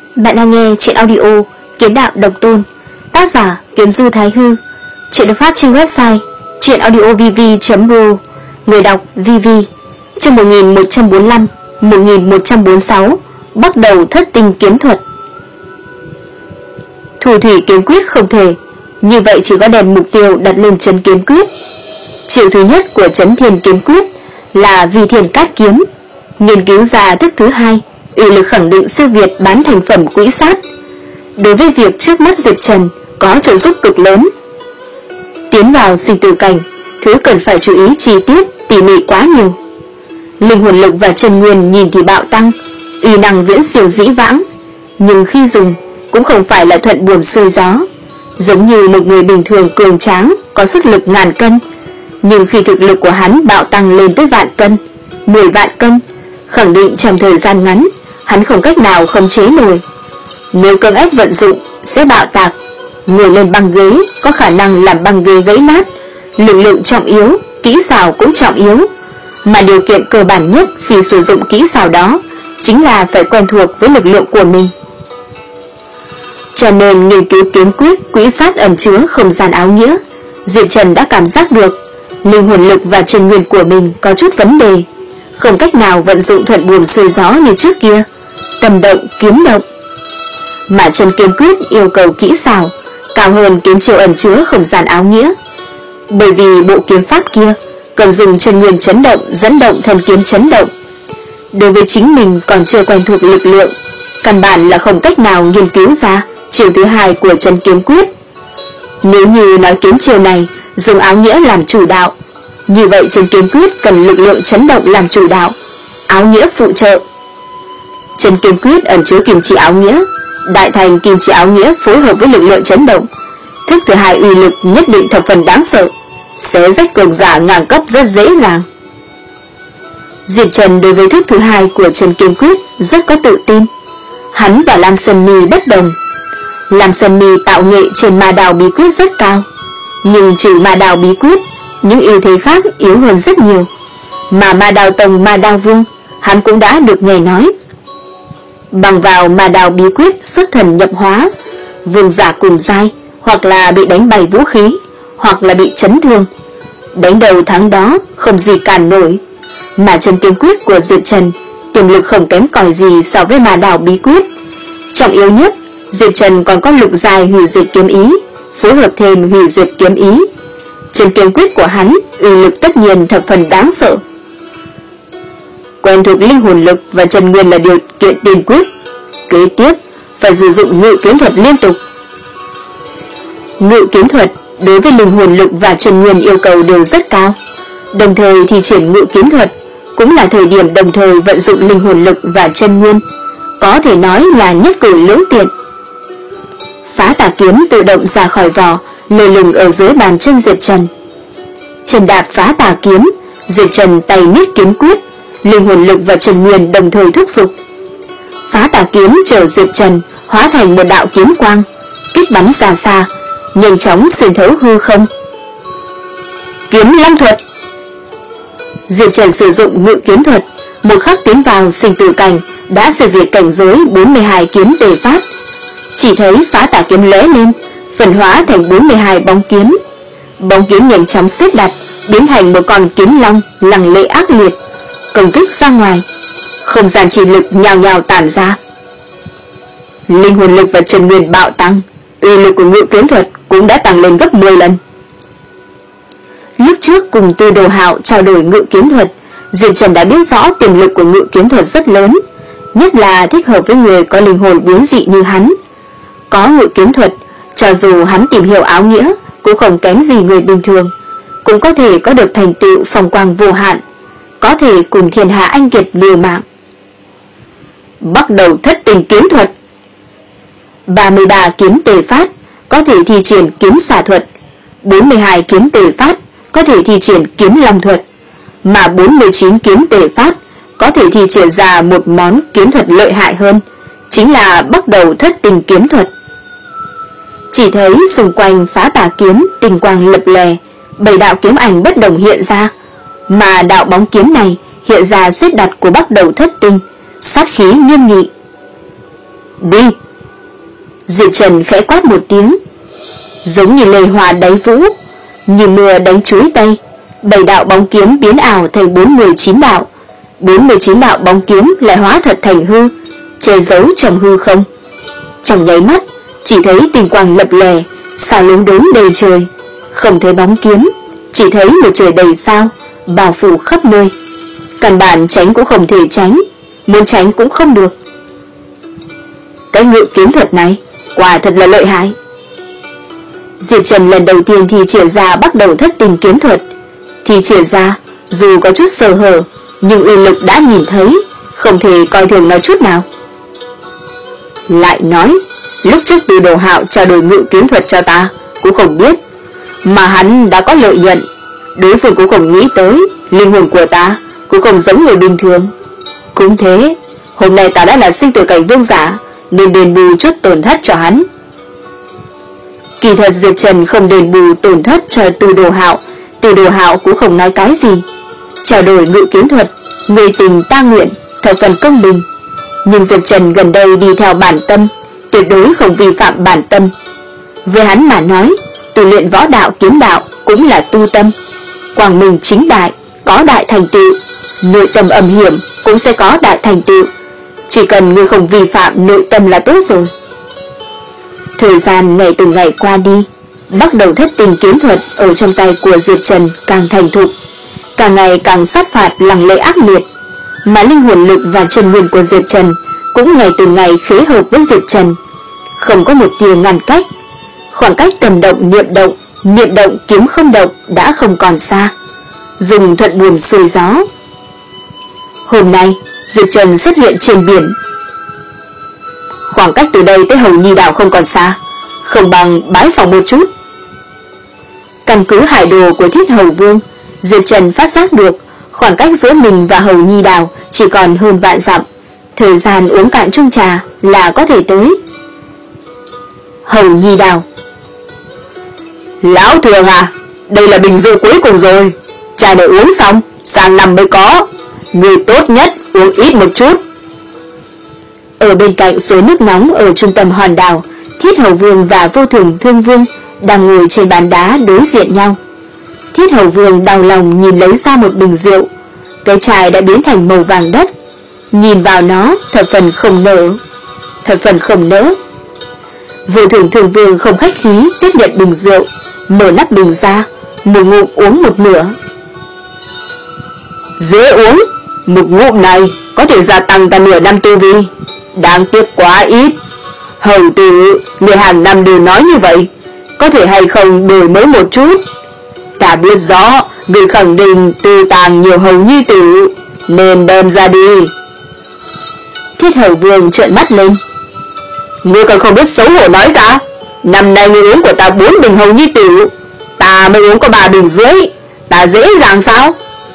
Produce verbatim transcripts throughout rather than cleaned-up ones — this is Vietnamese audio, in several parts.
Bạn đang nghe truyện audio Kiếm Đạo Độc Tôn, tác giả Kiếm Du Thái Hư. Truyện được phát trên website truyệnaudiovv chấm ro. Người đọc vê vê. Chương một nghìn một trăm bốn mươi lăm, một nghìn một trăm bốn mươi sáu. Bắt đầu thất tinh kiếm thuật. Thủ thủy kiếm quyết không thể, như vậy chỉ có đèn mục tiêu đặt lên chân kiếm quyết. Chiều thứ nhất của Chấn Thiên kiếm quyết là Vi Thiên Cát kiếm. Nghiên cứu ra thức thứ hai, uy lực khẳng định siêu việt bán thành phẩm quỹ sát. Đối với việc trước mắt Diệp Trần có trợ giúp cực lớn. Tiến vào sinh tử cảnh, thứ cần phải chú ý chi tiết tỉ mỉ quá nhiều. Linh hồn lực và chân nguyên nhìn thì bạo tăng, uy năng viễn siêu dĩ vãng, nhưng khi dùng cũng không phải là thuận buồm xuôi gió. Giống như một người bình thường cường tráng có sức lực ngàn cân, nhưng khi thực lực của hắn bạo tăng lên tới vạn cân, mười vạn cân, khẳng định trong thời gian ngắn hắn không cách nào khống chế nổi. Nếu cưỡng ép vận dụng sẽ bạo tạc, ngồi lên băng ghế có khả năng làm băng ghế gãy nát. Lực lượng trọng yếu, kỹ xảo cũng trọng yếu, mà điều kiện cơ bản nhất khi sử dụng kỹ xảo đó chính là phải quen thuộc với lực lượng của mình. Cho nên nghiên cứu kiếm quyết quỹ sát ẩn chứa không gian áo nghĩa, Diệp Trần đã cảm giác được linh hồn lực và chân nguyên của mình có chút vấn đề, không cách nào vận dụng thuận buồm xuôi gió như trước kia, tâm động kiếm động. Mà chân kiếm quyết yêu cầu kỹ xảo cao hơn kiếm chiêu ẩn chứa không gian áo nghĩa, bởi vì bộ kiếm pháp kia cần dùng chân nguyên chấn động dẫn động thân kiếm chấn động. Đối với chính mình còn chưa quen thuộc lực lượng, căn bản là không cách nào nghiên cứu ra chiêu thứ hai của chân kiếm quyết. Nếu như nói kiếm chiêu này dùng áo nghĩa làm chủ đạo, như vậy chân kiếm quyết cần lực lượng chấn động làm chủ đạo, áo nghĩa phụ trợ. Chân kiếm quyết ẩn chứa kim chỉ áo nghĩa, đại thành kim chỉ áo nghĩa phối hợp với lực lượng chấn động, thức thứ hai uy lực nhất định thập phần đáng sợ, xé rách cường giả ngang cấp rất dễ dàng. Diệp Trần đối với thức thứ hai của chân kiếm quyết rất có tự tin. Hắn và Lam Sơn Mi bất đồng. Lam Sơn Mi tạo nghệ trên ma đào bí quyết rất cao, nhưng trừ ma đào bí quyết, những ưu thế khác yếu hơn rất nhiều. Mà ma đào tông ma đào vương, hắn cũng đã được nghe nói. Bằng vào ma đào bí quyết xuất thần nhập hóa, vương giả cùng giai hoặc là bị đánh bay vũ khí, hoặc là bị chấn thương, đánh đầu thắng đó không gì cản nổi. Mà chân kiếm quyết của Diệp Trần tiềm lực không kém cỏi gì so với ma đào bí quyết. Trọng yếu nhất, Diệp Trần còn có lục giai hủy diệt kiếm ý, phối hợp thêm hủy diệt kiếm ý. Chân kiếm quyết của hắn uy lực tất nhiên thập phần đáng sợ. Quen thuộc linh hồn lực và chân nguyên là điều kiện tiên quyết. Kế tiếp phải sử dụng ngự kiếm thuật liên tục. Ngự kiếm thuật đối với linh hồn lực và chân nguyên yêu cầu đều rất cao, đồng thời thi triển ngự kiếm thuật cũng là thời điểm đồng thời vận dụng linh hồn lực và chân nguyên, có thể nói là nhất cử lưỡng tiện. Phá tà kiếm tự động ra khỏi vỏ, lơ lửng ở dưới bàn chân Diệp Trần. Chân đạp phá tà kiếm, Diệp Trần tay niết kiếm quyết, linh hồn lực và chân nguyên đồng thời thúc giục. Phá tà kiếm chở Diệp Trần hóa thành một đạo kiếm quang, kích bắn xa xa, nhanh chóng xuyên thấu hư không. Kiếm long thuật. Diệp Trần sử dụng ngự kiếm thuật, một khắc tiến vào sinh tử cảnh đã siêu việt cảnh giới bốn mươi hai kiếm tề phát. Chỉ thấy phá tà kiếm lóe lên, phân hóa thành bốn mươi hai bóng kiếm. Bóng kiếm nhanh chóng xếp đặt, biến thành một con kiếm long lăng lệ ác liệt, công kích ra ngoài. Không gian chỉ lực nhào nhào tản ra. Linh hồn lực và chân nguyên bạo tăng, uy lực của ngự kiếm thuật cũng đã tăng lên gấp mười lần. Lúc trước cùng Tư Đồ Hạo trao đổi ngự kiếm thuật, Diệp Trần đã biết rõ tiềm lực của ngự kiếm thuật rất lớn, nhất là thích hợp với người có linh hồn biến dị như hắn. Có ngự kiếm thuật, cho dù hắn tìm hiểu áo nghĩa cũng không kém gì người bình thường, cũng có thể có được thành tựu phong quang vô hạn, có thể cùng thiên hạ anh kiệt liều mạng. Bắt đầu thất tình kiếm thuật. ba mươi ba kiếm tề phát có thể thi triển kiếm xà thuật, bốn mươi hai kiếm tề phát có thể thi triển kiếm long thuật, mà bốn mươi chín kiếm tề phát có thể thi triển ra một món kiếm thuật lợi hại hơn, chính là bắt đầu thất tình kiếm thuật. Chỉ thấy xung quanh phá tà kiếm tinh quang lập lè, bảy đạo kiếm ảnh bất đồng hiện ra, mà đạo bóng kiếm này hiện ra xếp đặt của bắt đầu thất tinh, sát khí nghiêm nghị. Đi. Diệp Trần khẽ quát một tiếng, giống như lê hoa đáy vũ, như mưa đánh chuối tây, bảy đạo bóng kiếm biến ảo thành bốn mươi chín đạo, bốn mươi chín đạo bóng kiếm lại hóa thật thành hư, che giấu trong hư không. Trong nháy mắt, chỉ thấy tinh quang lập lòe, sao lúng đốn đầy trời, không thấy bóng kiếm, chỉ thấy một trời đầy sao, bao phủ khắp nơi. Căn bản tránh cũng không thể tránh, muốn tránh cũng không được. Cái ngự kiếm thuật này, quả thật là lợi hại. Diệp Trần lần đầu tiên thì triển ra bắt đầu thất tình kiếm thuật, thì triển ra dù có chút sơ hở, nhưng uy lực đã nhìn thấy, không thể coi thường nó chút nào. Lại nói, lúc trước Từ Đồ Hạo trao đổi ngự kiếm thuật cho ta, cũng không biết, mà hắn đã có lợi nhuận, đối phương cũng không nghĩ tới, linh hồn của ta cũng không giống người bình thường. Cũng thế, hôm nay ta đã là sinh tử cảnh vương giả, nên đền bù chút tổn thất cho hắn. Kỳ thật Diệp Trần không đền bù tổn thất cho Từ Đồ Hạo, Từ Đồ Hạo cũng không nói cái gì. Trao đổi ngự kiếm thuật, người tình ta nguyện, thập phần công bình. Nhưng Diệp Trần gần đây đi theo bản tâm, tuyệt đối không vi phạm bản tâm. Với hắn mà nói, tu luyện võ đạo kiếm đạo cũng là tu tâm, quang minh chính đại, có đại thành tựu, nội tâm âm hiểm cũng sẽ có đại thành tựu. Chỉ cần ngươi không vi phạm nội tâm là tốt rồi. Thời gian ngày từng ngày qua đi, bắt đầu thất tình kiếm thuật ở trong tay của Diệp Trần càng thành thục, càng ngày càng sát phạt lăng lệ ác liệt, mà linh hồn lực và chân nguyên của Diệp Trần cũng ngày từng ngày khế hợp với Diệp Trần, không có một tia ngăn cách. Khoảng cách tầm động niệm động, niệm động kiếm không động đã không còn xa. Dùng thuận buồm xuôi gió. Hôm nay Diệp Trần xuất hiện trên biển. Khoảng cách từ đây tới Hầu Nhi đảo không còn xa, không bằng bái phòng một chút. Căn cứ hải đồ của Thiết Hầu Vương, Diệp Trần phát giác được khoảng cách giữa mình và Hầu Nhi đảo chỉ còn hơn vạn dặm, thời gian uống cạn chung trà là có thể tới. Hầu Nhi đảo. Lão Thường à, đây là bình rượu cuối cùng rồi, trà này uống xong, sang năm mới có, người tốt nhất uống ít một chút. Ở bên cạnh suối nước nóng ở trung tâm hòn đảo, Thiết Hầu Vương và Vô Thường Thương Vương đang ngồi trên bàn đá đối diện nhau. Thiết Hầu Vương đau lòng nhìn lấy ra một bình rượu, cái chai đã biến thành màu vàng đất, nhìn vào nó thập phần không nỡ, thập phần không nỡ. Vô Thường Thương Vương không khách khí tiếp nhận bình rượu, mở nắp bình ra, một ngụm uống một nửa. Dễ uống, một ngụm này có thể gia tăng ta nửa năm tu vi, đáng tiếc quá ít. Hầu tử, người hàng năm đều nói như vậy, có thể hay không đổi mới một chút. Ta biết rõ người khẳng định tư tàng nhiều Hầu Nhi tử, nên đem ra đi. Thiết Hầu Vương trợn mắt lên. Ngươi còn không biết xấu hổ nói ra, năm nay ngươi uống của ta bốn bình Hầu Nhi tử, ta mới uống có ba bình rưỡi, ta dễ dàng sao?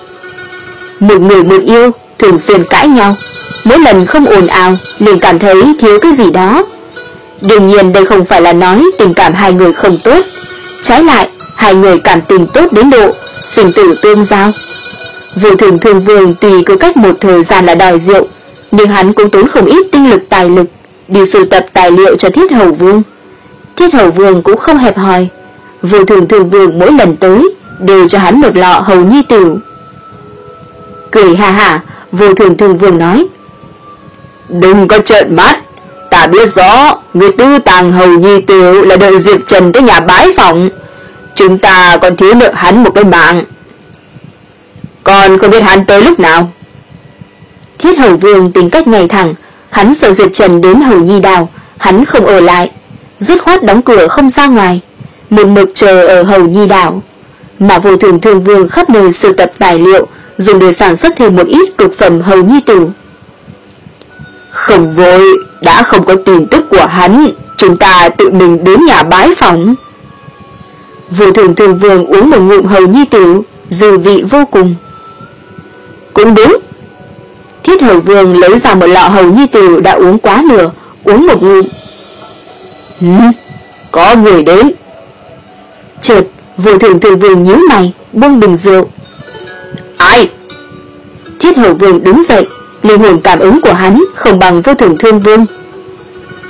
Một người một yêu thường xuyên cãi nhau, mỗi lần không ồn ào liền cảm thấy thiếu cái gì đó. Đương nhiên đây không phải là nói tình cảm hai người không tốt, trái lại hai người cảm tình tốt đến độ sinh tử tương giao. Vô Thường Thương Vương tùy cứ cách một thời gian là đòi rượu, nhưng hắn cũng tốn không ít tinh lực tài lực đi sưu tập tài liệu cho Thiết Hầu Vương. Thiết Hầu Vương cũng không hẹp hòi, Vô Thường Thương Vương mỗi lần tới đều cho hắn một lọ Hầu Nhi tử. Cười ha hả, Vô Thường Thương Vương nói: Đừng có trợn mắt, ta biết rõ người tư tàng Hầu Nhi tử là đợi Diệp Trần tới nhà bái phỏng, chúng ta còn thiếu nợ hắn một cái mạng. Còn không biết hắn tới lúc nào. Thiết Hầu Vương tính cách ngay thẳng, hắn sợ Diệp Trần đến Hầu Nhi đảo, hắn không ở lại, dứt khoát đóng cửa không ra ngoài, một mực chờ ở Hầu Nhi đảo. Mà Vô Thường Thương Vương khắp nơi sưu tập tài liệu, dùng để sản xuất thêm một ít cực phẩm Hầu Nhi tử. Không vội, đã không có tin tức của hắn, chúng ta tự mình đến nhà bái phỏng. Vô Thường Thương Vương uống một ngụm Hầu Nhi tử, dư vị vô cùng. Cũng đúng. Thiết Hầu Vương lấy ra một lọ Hầu Nhi tử đã uống quá nửa, uống một ngụm. Hừm, có người đến. Chợt Vô Thường Thương Vương nhíu mày, buông bình rượu. Ai? Thiết Hầu Vương đứng dậy, linh hồn cảm ứng của hắn không bằng Vô Thường Thương Vương.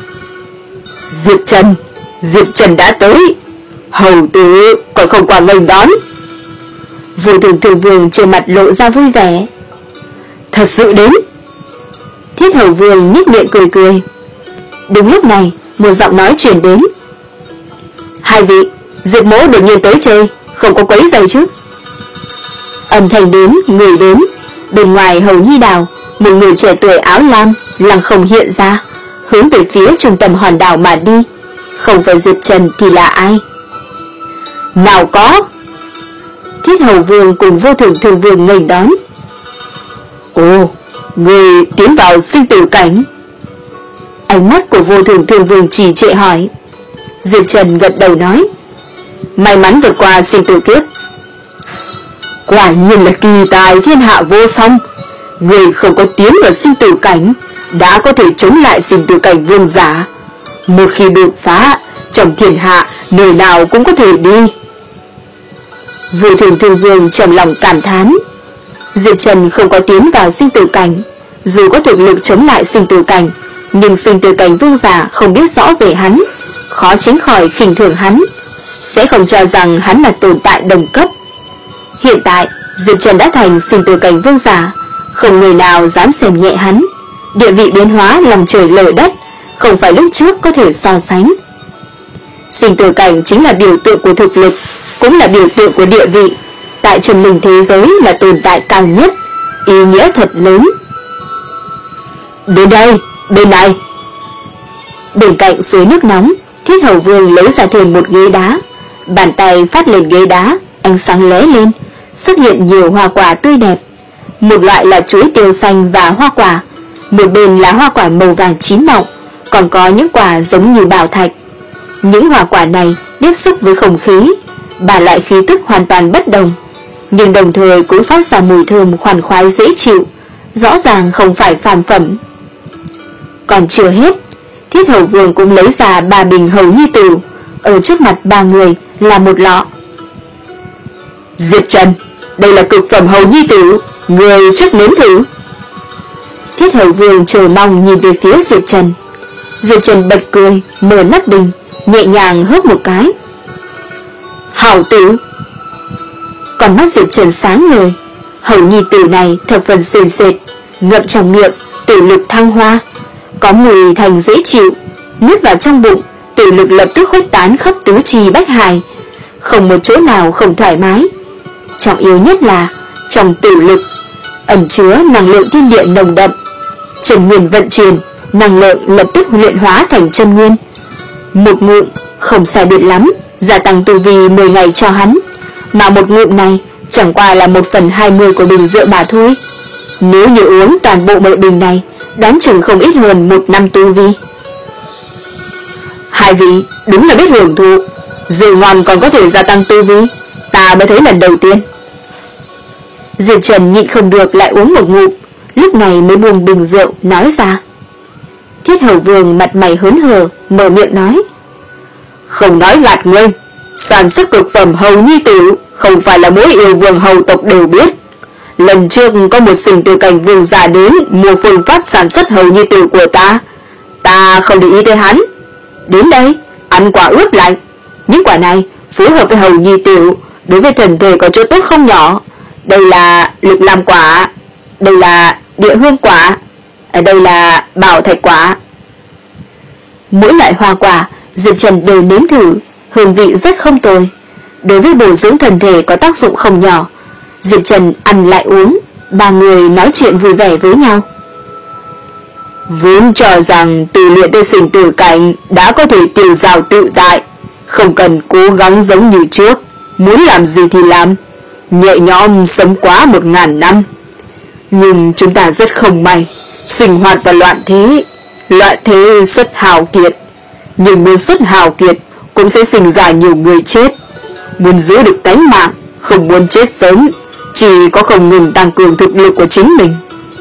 Diệp Trần, Diệp Trần đã tới. Hầu tử còn không qua nghênh đón. Vô Thường Thường Vương trên mặt lộ ra vui vẻ. Thật sự đến. Thiết Hầu Vương nhếch miệng cười cười. Đúng lúc này, một giọng nói truyền đến. Hai vị, Diệp mỗ đột nhiên tới chơi, không có quấy rầy chứ? Âm thanh đến, người đến. Bên ngoài Hầu Nhi Đào, một người trẻ tuổi áo lam lăng không hiện ra, hướng về phía trung tâm hòn đảo mà đi. Không phải Diệp Trần thì là ai? Nào có. Thiết Hầu Vương cùng Vô Thường Thường Vương nghênh đón. Ồ, người tiến vào sinh tử cảnh. Ánh mắt của Vô Thường Thường Vương trì trệ hỏi. Diệp Trần gật đầu nói. May mắn vượt qua sinh tử kiếp. Quả nhiên là kỳ tài thiên hạ vô song. Người không có tiến vào sinh tử cảnh đã có thể chống lại sinh tử cảnh vương giả. Một khi đột phá, trong thiên hạ nơi nào cũng có thể đi. Vô Thường Thường Vương trầm lòng cảm thán. Diệp Trần không có tiến vào sinh tử cảnh, dù có thực lực chống lại sinh tử cảnh, nhưng sinh tử cảnh vương giả không biết rõ về hắn, khó tránh khỏi khinh thường hắn, sẽ không cho rằng hắn là tồn tại đồng cấp. Hiện tại, Diệp Trần đã thành sinh tử cảnh vương giả, không người nào dám xem nhẹ hắn. Địa vị biến hóa lòng trời lở đất, không phải lúc trước có thể so sánh. Sinh tử cảnh chính là biểu tượng của thực lực, cũng là biểu tượng của địa vị. Tại chân linh thế giới là tồn tại cao nhất, ý nghĩa thật lớn. Đến đây, bên này. Bên cạnh suối nước nóng, Thiết Hầu Vương lấy ra thêm một ghế đá, bàn tay phát lên ghế đá, ánh sáng lóe lên, xuất hiện nhiều hoa quả tươi đẹp. Một loại là chuối tiêu xanh và hoa quả, một bên là hoa quả màu vàng chín mọng, còn có những quả giống như bảo thạch. Những hoa quả này tiếp xúc với không khí, ba loại khí tức hoàn toàn bất đồng, nhưng đồng thời cũng phát ra mùi thơm khoan khoái dễ chịu, rõ ràng không phải phàm phẩm. Còn chưa hết, Thiết Hầu Vương cũng lấy ra ba bình Hầu Nhi Tử, ở trước mặt ba người là một lọ. Diệp Trần, đây là cực phẩm Hầu Nhi Tử, người trước nếm thử. Thiết Hầu Vương chờ mong nhìn về phía Diệp Trần. Diệp Trần bật cười, mở nắp bình, nhẹ nhàng hớp một cái. Hảo tử. Còn mắt Diệp Trần sáng ngời. Hầu Nhi Tử này thập phần sền sệt, ngậm trong miệng, tử lực thăng hoa, có mùi thành dễ chịu, nuốt vào trong bụng, tử lực lập tức khuếch tán khắp tứ chi bách hài, không một chỗ nào không thoải mái. Trọng yếu nhất là trong tử lực ẩn chứa năng lượng thiên địa nồng đậm, chân nguyên vận chuyển, năng lượng lập tức luyện hóa thành chân nguyên. Một ngụm không sai biệt lắm, gia tăng tu vi mười ngày cho hắn, mà một ngụm này chẳng qua là một phần hai mươi của bình rượu mà thôi. Nếu như uống toàn bộ một bình này, đoán chừng không ít hơn một năm tu vi. Hai vị đúng là biết hưởng thụ, rượu ngon còn có thể gia tăng tu vi, ta mới thấy lần đầu tiên. Diệp Trần nhịn không được lại uống một ngụm, lúc này mới buông bình rượu nói ra. Thiết Hầu Vương mặt mày hớn hở, mở miệng nói. Không nói gạt ngươi, sản xuất cực phẩm Hầu Nhi Tử không phải là mỗi yêu vương hầu tộc đều biết. Lần trước có một sinh tử cảnh vương giả đến mua phương pháp sản xuất Hầu Nhi Tử của ta, ta không để ý tới hắn. Đến đây, ăn quả ướp lạnh. Những quả này phối hợp với Hầu Nhi Tử, đối với thần thể có chỗ tốt không nhỏ. Đây là Lục Lam quả, đây là Địa Hương quả, ở đây là Bảo Thạch quả. Mỗi loại hoa quả Diệp Trần đều nếm thử, hương vị rất không tồi, đối với bổ dưỡng thần thể có tác dụng không nhỏ. Diệp Trần ăn lại uống, ba người nói chuyện vui vẻ với nhau. Vốn cho rằng tu luyện tới sinh tử cảnh đã có thể tiêu dao tự tại, không cần cố gắng giống như trước, muốn làm gì thì làm, nhẹ nhõm sống quá một ngàn năm. Nhưng chúng ta rất không may, sinh hoạt vào loạn thế, loạn thế xuất hào kiệt, nhưng muốn xuất hào kiệt cũng sẽ sinh ra nhiều người chết. Muốn giữ được tánh mạng, không muốn chết sớm, chỉ có không ngừng tăng cường thực lực của chính mình.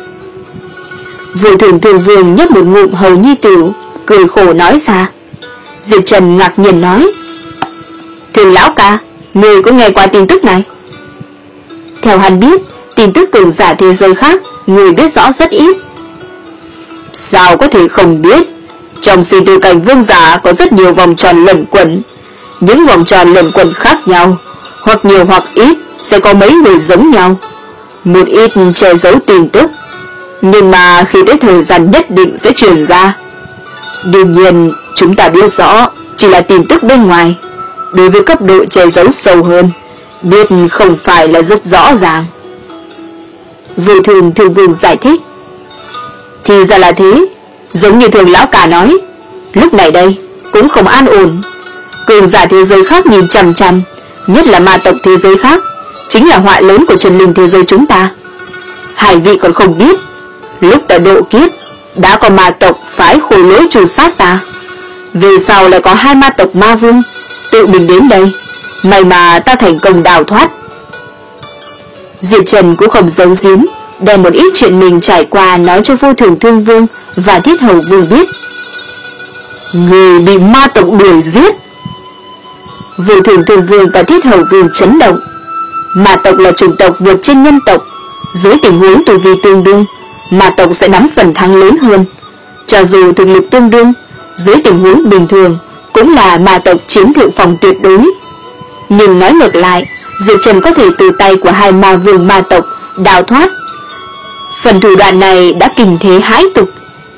Vô Thường Thường Vương nhấp một ngụm Hầu Nhi Tử, cười khổ nói ra. Diệp Trần ngạc nhiên nói. Thường lão ca, người có nghe qua tin tức này? Theo hắn biết, tin tức cường giả thế giới khác, người biết rõ rất ít. Sao có thể không biết? Trong sinh tử cảnh vương giả có rất nhiều vòng tròn luẩn quẩn. Những vòng tròn luẩn quẩn khác nhau, hoặc nhiều hoặc ít, sẽ có mấy người giống nhau. Một ít che giấu tin tức, nhưng mà khi tới thời gian nhất định sẽ truyền ra. Đương nhiên chúng ta biết rõ chỉ là tin tức bên ngoài. Đối với cấp độ che giấu sâu hơn, biết không phải là rất rõ ràng. Vô Thường Thường Vương giải thích. Thì ra là thế. Giống như Thường lão cả nói, lúc này đây cũng không an ổn. Cường giả thế giới khác nhìn chằm chằm, nhất là ma tộc thế giới khác, chính là họa lớn của Trần Linh thế giới chúng ta. Hai vị còn không biết, lúc tại độ kiếp đã có ma tộc phái khôi lỗi trù sát ta. Về sau lại có hai ma tộc ma vương tự mình đến đây, may mà ta thành công đào thoát. Diệp Trần cũng không giấu giếm, đem một ít chuyện mình trải qua nói cho Vô Thường Thương Vương và Thiết Hầu Vương biết. Người bị ma tộc đuổi giết. Vô Thường Thương Vương và Thiết Hầu Vương chấn động. Ma tộc là chủng tộc vượt trên nhân tộc, dưới tình huống tu vi tương đương, ma tộc sẽ nắm phần thắng lớn hơn. Cho dù thực lực tương đương, dưới tình huống bình thường cũng là ma tộc chiếm thượng phòng tuyệt đối. Nhưng nói ngược lại, Diệp Trần có thể từ tay của hai ma vương ma tộc đào thoát. Phần thủ đoạn này đã kinh thế hãi tục.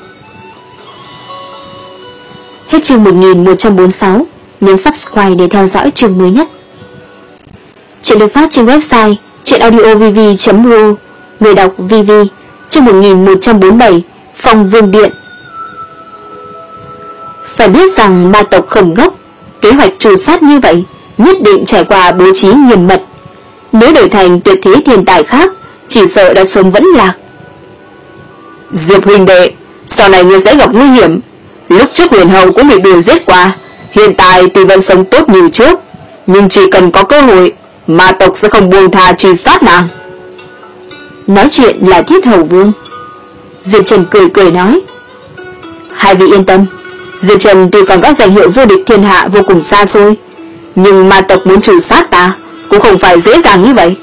Hết chương một nghìn một trăm bốn mươi sáu. Nhấn subscribe để theo dõi chương mới nhất. Chuyện được phát trên website truyệnaudiovv chấm ro. Người đọc vê vê. Chương một nghìn một trăm bốn mươi bảy. Phong Vương Điện. Phải biết rằng ma tộc không ngốc, kế hoạch trù sát như vậy nhất định trải qua bố trí nghiêm mật. Nếu đổi thành tuyệt thế thiên tài khác, chỉ sợ đã sớm vẫn lạc. Diệp huynh đệ, sau này ngươi sẽ gặp nguy hiểm. Lúc trước Huyền Hầu cũng bị đuổi giết qua, hiện tại tuy vẫn sống tốt như trước, nhưng chỉ cần có cơ hội, ma tộc sẽ không buông tha truy sát nàng. Nói chuyện là Thiết Hầu Vương. Diệp Trần cười cười nói. Hai vị yên tâm, Diệp Trần tuy còn các danh hiệu vô địch thiên hạ vô cùng xa xôi, nhưng ma tộc muốn truy sát ta cũng không phải dễ dàng như vậy.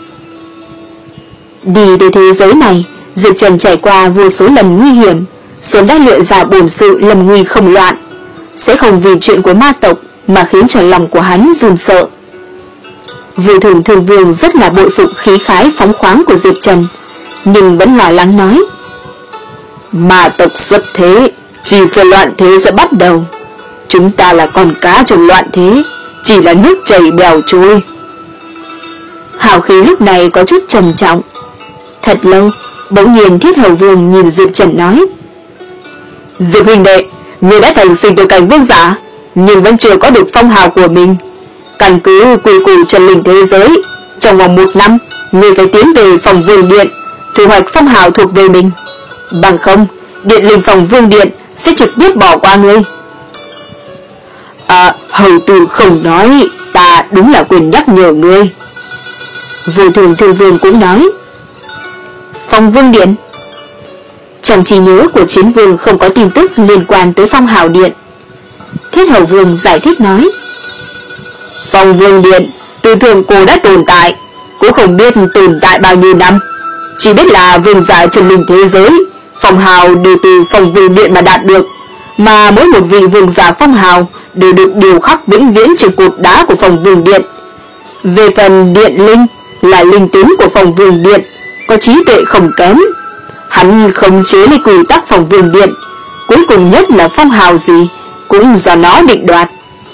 Đi đến thế giới này, Diệp Trần trải qua vô số lần nguy hiểm, sớm đã luyện ra bổn sự lầm nguy không loạn, sẽ không vì chuyện của ma tộc mà khiến cho lòng của hắn run sợ. Vô Thường Thường Vương rất là bội phục khí khái phóng khoáng của Diệp Trần, nhưng vẫn lo lắng nói. Ma tộc xuất thế, chỉ sợ loạn thế sẽ bắt đầu. Chúng ta là con cá trong loạn thế, chỉ là nước chảy bèo trôi. Hào khí lúc này có chút trầm trọng. Thật lâu, bỗng nhiên Thiết Hầu Vương nhìn Diệp Trần nói. Diệp huynh đệ, người đã thành sinh tử cảnh vương giả, nhưng vẫn chưa có được phong hào của mình. Căn cứ quy củ Trần Linh thế giới, trong vòng một năm, người phải tiến về phòng Vương Điện, thu hoạch phong hào thuộc về mình. Bằng không, Điện Linh phòng Vương Điện sẽ trực tiếp bỏ qua ngươi. À, hầu tử không nói, ta đúng là quên nhắc nhở ngươi. Vô Thường Thương Vương cũng nói. Phong Vương Điện. Trong trí nhớ của Chiến Vương không có tin tức liên quan tới Phong Hào Điện. Thiết Hầu Vương giải thích nói. Phong Vương Điện từ thượng cổ đã tồn tại, cũng không biết tồn tại bao nhiêu năm, chỉ biết là vương giả Trần Linh thế giới phong hào đều từ Phong Vương Điện mà đạt được, mà mỗi một vị vương giả phong hào đều được điều khắc vĩnh viễn trên cột đá của Phong Vương Điện. Về phần Điện Linh là linh tính của Phong Vương Điện, có trí tuệ không kém. Hắn khống chế lấy quy tắc Phong Vương Điện, cuối cùng nhất là phong hào gì cũng do nó định đoạt.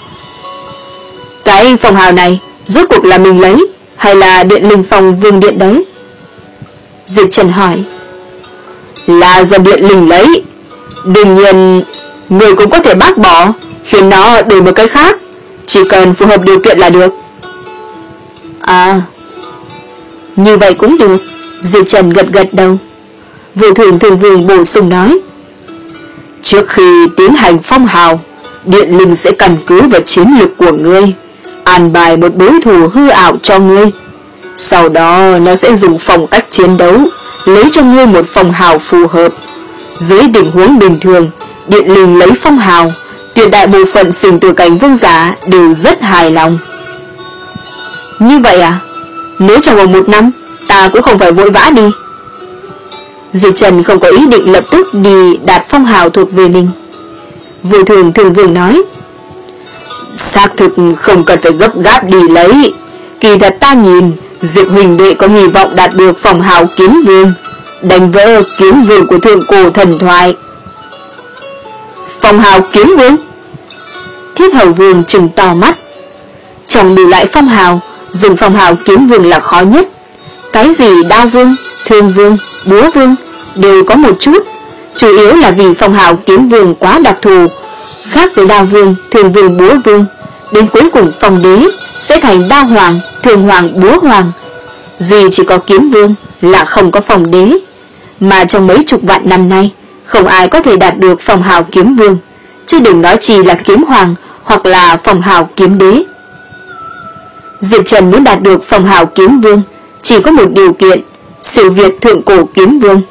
Cái phong hào này rốt cuộc là mình lấy hay là Điện Linh Phong Vương Điện đấy? Diệp Trần hỏi. Là do Điện Linh lấy. Đương nhiên người cũng có thể bác bỏ, khiến nó đổi một cái khác, chỉ cần phù hợp điều kiện là được. À, như vậy cũng được. Diệp Trần gật gật đầu. Vô Thường Thường Vương bổ sung nói. Trước khi tiến hành phong hào, Điện Linh sẽ căn cứ vào chiến lược của ngươi, an bài một đối thủ hư ảo cho ngươi. Sau đó nó sẽ dùng phong cách chiến đấu lấy cho ngươi một phong hào phù hợp. Dưới tình huống bình thường, Điện Linh lấy phong hào, tuyệt đại bộ phận sinh tử cảnh vương giả đều rất hài lòng. Như vậy à? Nếu trong vòng một năm, ta cũng không phải vội vã đi. Diệp Trần không có ý định lập tức đi đạt phong hào thuộc về mình. Vô Thường Thường Vương nói: xác thực không cần phải gấp gáp đi lấy. Kỳ thật ta nhìn Diệp huynh đệ có hy vọng đạt được phong hào kiếm vương, đánh vỡ kiếm vương của thượng cổ thần thoại. Phong hào kiếm vương? Thiết Hầu Vương trừng to mắt. Trong đủ lại phong hào, dùng phong hào kiếm vương là khó nhất. Cái gì đao vương, thương vương, búa vương đều có một chút, chủ yếu là vì phong hào kiếm vương quá đặc thù, khác với đao vương, thương vương, búa vương. Đến cuối cùng phong đế sẽ thành đao hoàng, thương hoàng, búa hoàng. Duy chỉ có kiếm vương là không có phong đế, mà trong mấy chục vạn năm nay không ai có thể đạt được phong hào kiếm vương, chứ đừng nói chi là kiếm hoàng hoặc là phong hào kiếm đế. Diệp Trần muốn đạt được phong hào kiếm vương chỉ có một điều kiện, siêu việt thượng cổ kiếm vương.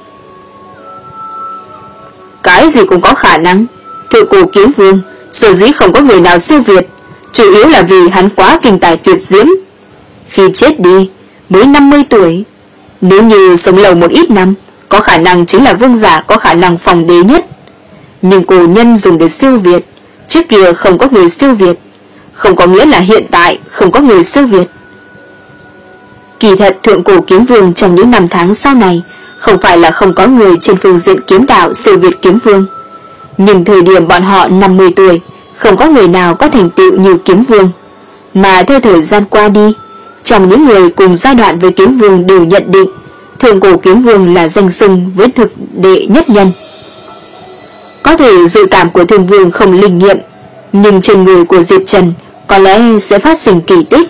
Cái gì cũng có khả năng. Thượng cổ kiếm vương sở dĩ không có người nào siêu việt, chủ yếu là vì hắn quá kinh tài tuyệt diễm. Khi chết đi mới năm mươi tuổi, nếu như sống lâu một ít năm, có khả năng chính là vương giả có khả năng phong đế nhất. Nhưng cổ nhân dùng để siêu việt, trước kia không có người siêu việt, không có nghĩa là hiện tại không có người siêu việt. Kỳ thật thượng cổ kiếm vương trong những năm tháng sau này không phải là không có người trên phương diện kiếm đạo siêu việt kiếm vương, nhưng thời điểm bọn họ năm mươi tuổi không có người nào có thành tựu như kiếm vương. Mà theo thời gian qua đi, trong những người cùng giai đoạn với kiếm vương đều nhận định thượng cổ kiếm vương là danh xưng với thực đệ nhất nhân. Có thể dự cảm của thương vương không linh nghiệm, nhưng trên người của Diệp Trần có lẽ sẽ phát sinh kỳ tích.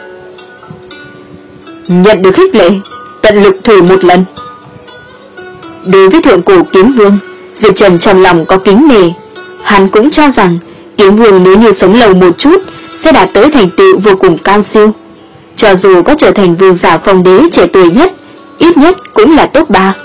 Nhận được khích lệ, tận lực thử một lần. Đối với thượng cổ kiếm vương, Diệp Trần trong lòng có kính nể. Hắn cũng cho rằng kiếm vương nếu như sống lâu một chút sẽ đạt tới thành tựu vô cùng cao siêu. Cho dù có trở thành vương giả phong đế trẻ tuổi nhất, ít nhất cũng là top ba.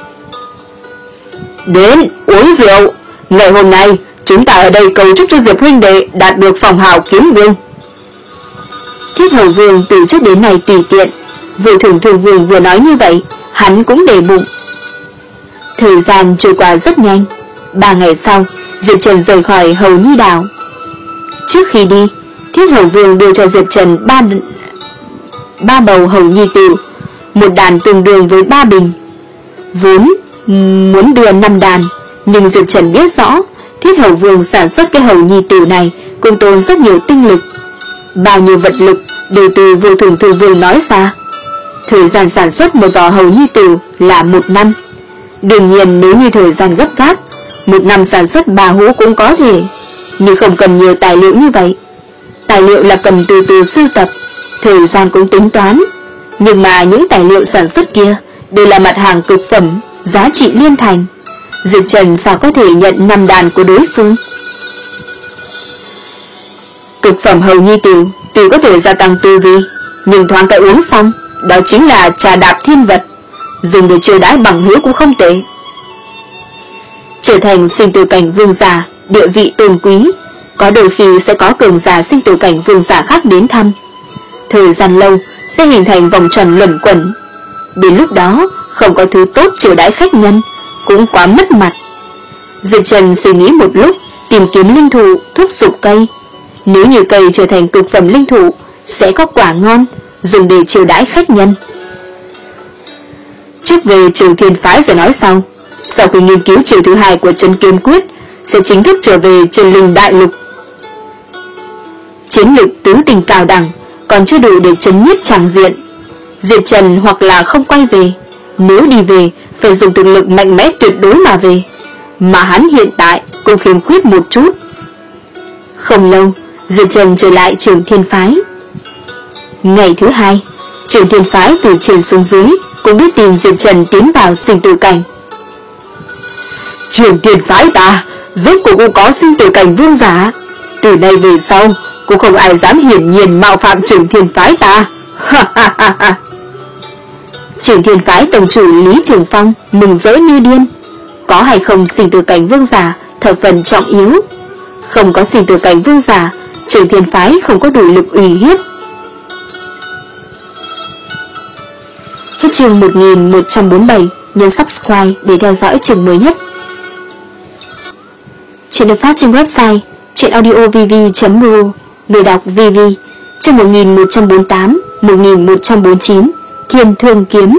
Đến uống rượu. Ngày hôm nay chúng ta ở đây cầu chúc cho Diệp huynh đệ đạt được phong hào kiếm vương. Thiết Hầu Vương từ trước đến nay tùy tiện, Vô Thường Thường Vương vừa nói như vậy, hắn cũng để bụng. Thời gian trôi qua rất nhanh. Ba ngày sau, Diệp Trần rời khỏi Hầu Nhi đảo. Trước khi đi, Thiết Hầu Vương đưa cho Diệp Trần ba ba bầu Hầu Nhi tựu, một đàn tương đương với ba bình. Vốn muốn đưa năm đàn, nhưng Diệp Trần biết rõ Thiết Hầu Vương sản xuất cái Hầu Nhi tựu này cũng tốn rất nhiều tinh lực. Bao nhiêu vật lực đều từ Vô Thường Thường Vương nói ra. Thời gian sản xuất một vỏ Hầu Nhi tựu là một năm. Đương nhiên nếu như thời gian gấp gáp, một năm sản xuất ba hũ cũng có thể, nhưng không cần nhiều tài liệu như vậy. Tài liệu là cần từ từ sưu tập, thời gian cũng tính toán. Nhưng mà những tài liệu sản xuất kia đều là mặt hàng cực phẩm, giá trị liên thành. Diệp Trần sao có thể nhận năm đàn của đối phương? Cực phẩm Hầu Nhi tựu tuy có thể gia tăng tu vi, nhưng thoáng cái uống xong, đó chính là trà đạp thiên vật, dùng để chiêu đãi bằng hữu cũng không tệ. Trở thành sinh tử cảnh vương giả, địa vị tôn quý, có đôi khi sẽ có cường giả sinh tử cảnh vương giả khác đến thăm. Thời gian lâu sẽ hình thành vòng tròn luẩn quẩn. Đến lúc đó không có thứ tốt chiêu đãi khách nhân cũng quá mất mặt. Diệp Trần suy nghĩ một lúc, tìm kiếm linh thụ, thúc giục cây. Nếu như cây trở thành cực phẩm linh thụ, sẽ có quả ngon, dùng để chiêu đãi khách nhân. Trước về Trường Thiên Phái rồi nói sau. Sau khi nghiên cứu chiều thứ hai của Chân Kiếm Quyết, sẽ chính thức trở về Chân Linh Đại Lục. Chiến lực tứ tình cao đẳng còn chưa đủ để chấn nhiếp tràng diện. Diệp Trần hoặc là không quay về, nếu đi về phải dùng thực lực mạnh mẽ tuyệt đối mà về, mà hắn hiện tại cũng khiếm khuyết một chút. Không lâu, Diệp Trần trở lại Trường Thiên Phái. Ngày thứ hai, Trường Thiên Phái từ trên xuống dưới cũng biết tìm Diệp Trần tiến vào sinh tử cảnh. Trường Thiên Phái ta rốt cuộc cũng có sinh tử cảnh vương giả, từ nay về sau cũng không ai dám hiển nhiên mạo phạm Trường Thiên Phái ta. Trường Thiên Phái tổng chủ Lý Trường Phong mừng rỡ như điên. Có hay không sinh tử cảnh vương giả thập phần trọng yếu. Không có sinh tử cảnh vương giả, Trường Thiên Phái không có đủ lực uy hiếp. Hết chương một nghìn một trăm bốn mươi bảy, nhấn subscribe để theo dõi chương mới nhất. Chuyện được phát trên website truyện audio v v chấm r o. Người đọc vê vê. Chương một nghìn một trăm bốn mươi tám một nghìn một trăm bốn mươi chín. Thiên Thương Kiếm.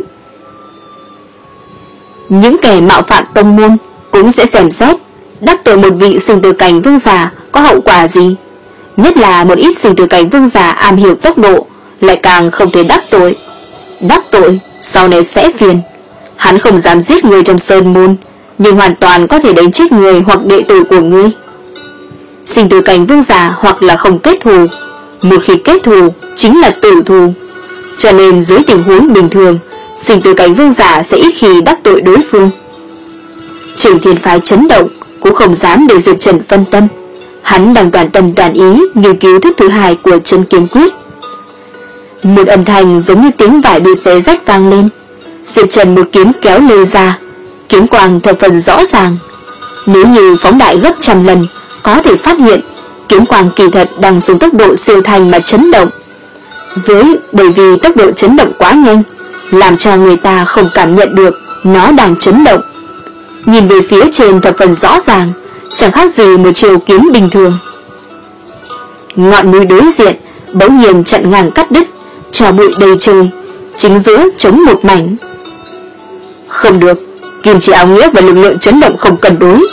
Những kẻ mạo phạm tông môn cũng sẽ xem xét đắc tội một vị sinh tử cảnh vương giả có hậu quả gì. Nhất là một ít sinh tử cảnh vương giả am hiểu tốc độ, lại càng không thể đắc tội. Đắc tội sau này sẽ phiền. Hắn không dám giết người trong sơn môn, nhưng hoàn toàn có thể đánh chết người hoặc đệ tử của ngươi. Sinh tử cảnh vương giả hoặc là không kết thù, một khi kết thù chính là tử thù. Cho nên dưới tình huống bình thường, sinh tử cảnh vương giả sẽ ít khi đắc tội đối phương. Trường Thiên phái chấn động, cũng không dám để Diệp Trần phân tâm. Hắn đang toàn tâm toàn ý nghiên cứu thức thứ hai của Chân Kiếm Quyết. Một âm thanh giống như tiếng vải bị xé rách vang lên. Diệp Trần một kiếm kéo lê ra, kiếm quang thập phần rõ ràng. Nếu như phóng đại gấp trăm lần, có thể phát hiện kiếm quang kỳ thật đang dùng tốc độ siêu thanh mà chấn động. Với bởi vì tốc độ chấn động quá nhanh, làm cho người ta không cảm nhận được nó đang chấn động. Nhìn về phía trên thập phần rõ ràng, chẳng khác gì một chiều kiếm bình thường. Ngọn núi đối diện bỗng nhiên chặn ngang cắt đứt, tro bụi đầy trời, chính giữa chống một mảnh. Không được, kim chỉ áo nghĩa và lực lượng chấn động không cân đối.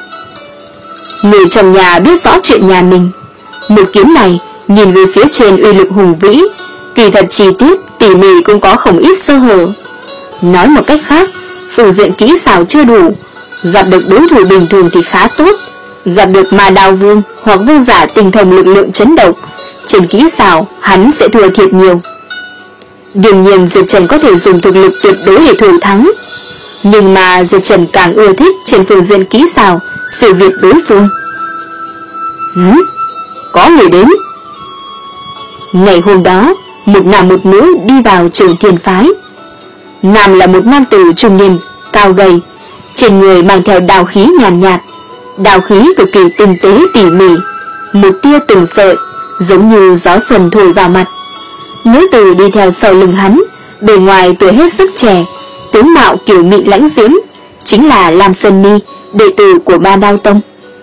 Người trong nhà biết rõ chuyện nhà mình. Một kiếm này nhìn về phía trên uy lực hùng vĩ, kỳ thật chi tiết tỉ mỉ cũng có không ít sơ hở. Nói một cách khác, phương diện kỹ xảo chưa đủ. Gặp được đối thủ bình thường thì khá tốt, gặp được Ma Đao Vương hoặc vương giả tinh thông lực lượng chấn động, trên kỹ xảo hắn sẽ thua thiệt nhiều. Đương nhiên Diệp Trần có thể dùng thực lực tuyệt đối để thủ thắng, nhưng mà Diệp Trần càng ưa thích trên phương diện kỹ xảo sự việc đối phương. Hứ, có người đến. Ngày hôm đó, một nam một nữ đi vào Trường Thiên phái. Nam là một nam tử trung niên, cao gầy, trên người mang theo đao khí nhàn nhạt, nhạt, đao khí cực kỳ tinh tế tỉ mỉ, một tia từng sợi, giống như gió xuân thổi vào mặt. Nữ tử đi theo sau lưng hắn, bề ngoài tuổi hết sức trẻ, tướng mạo kiểu mị lãnh diễm, chính là Lam Sơn Ni, đệ tử của Ma Đao Tông.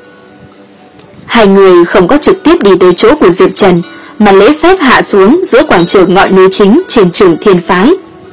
Hai người không có trực tiếp đi tới chỗ của Diệp Trần, mà lễ phép hạ xuống giữa quảng trường ngọn núi chính trên Trường Thiên phái.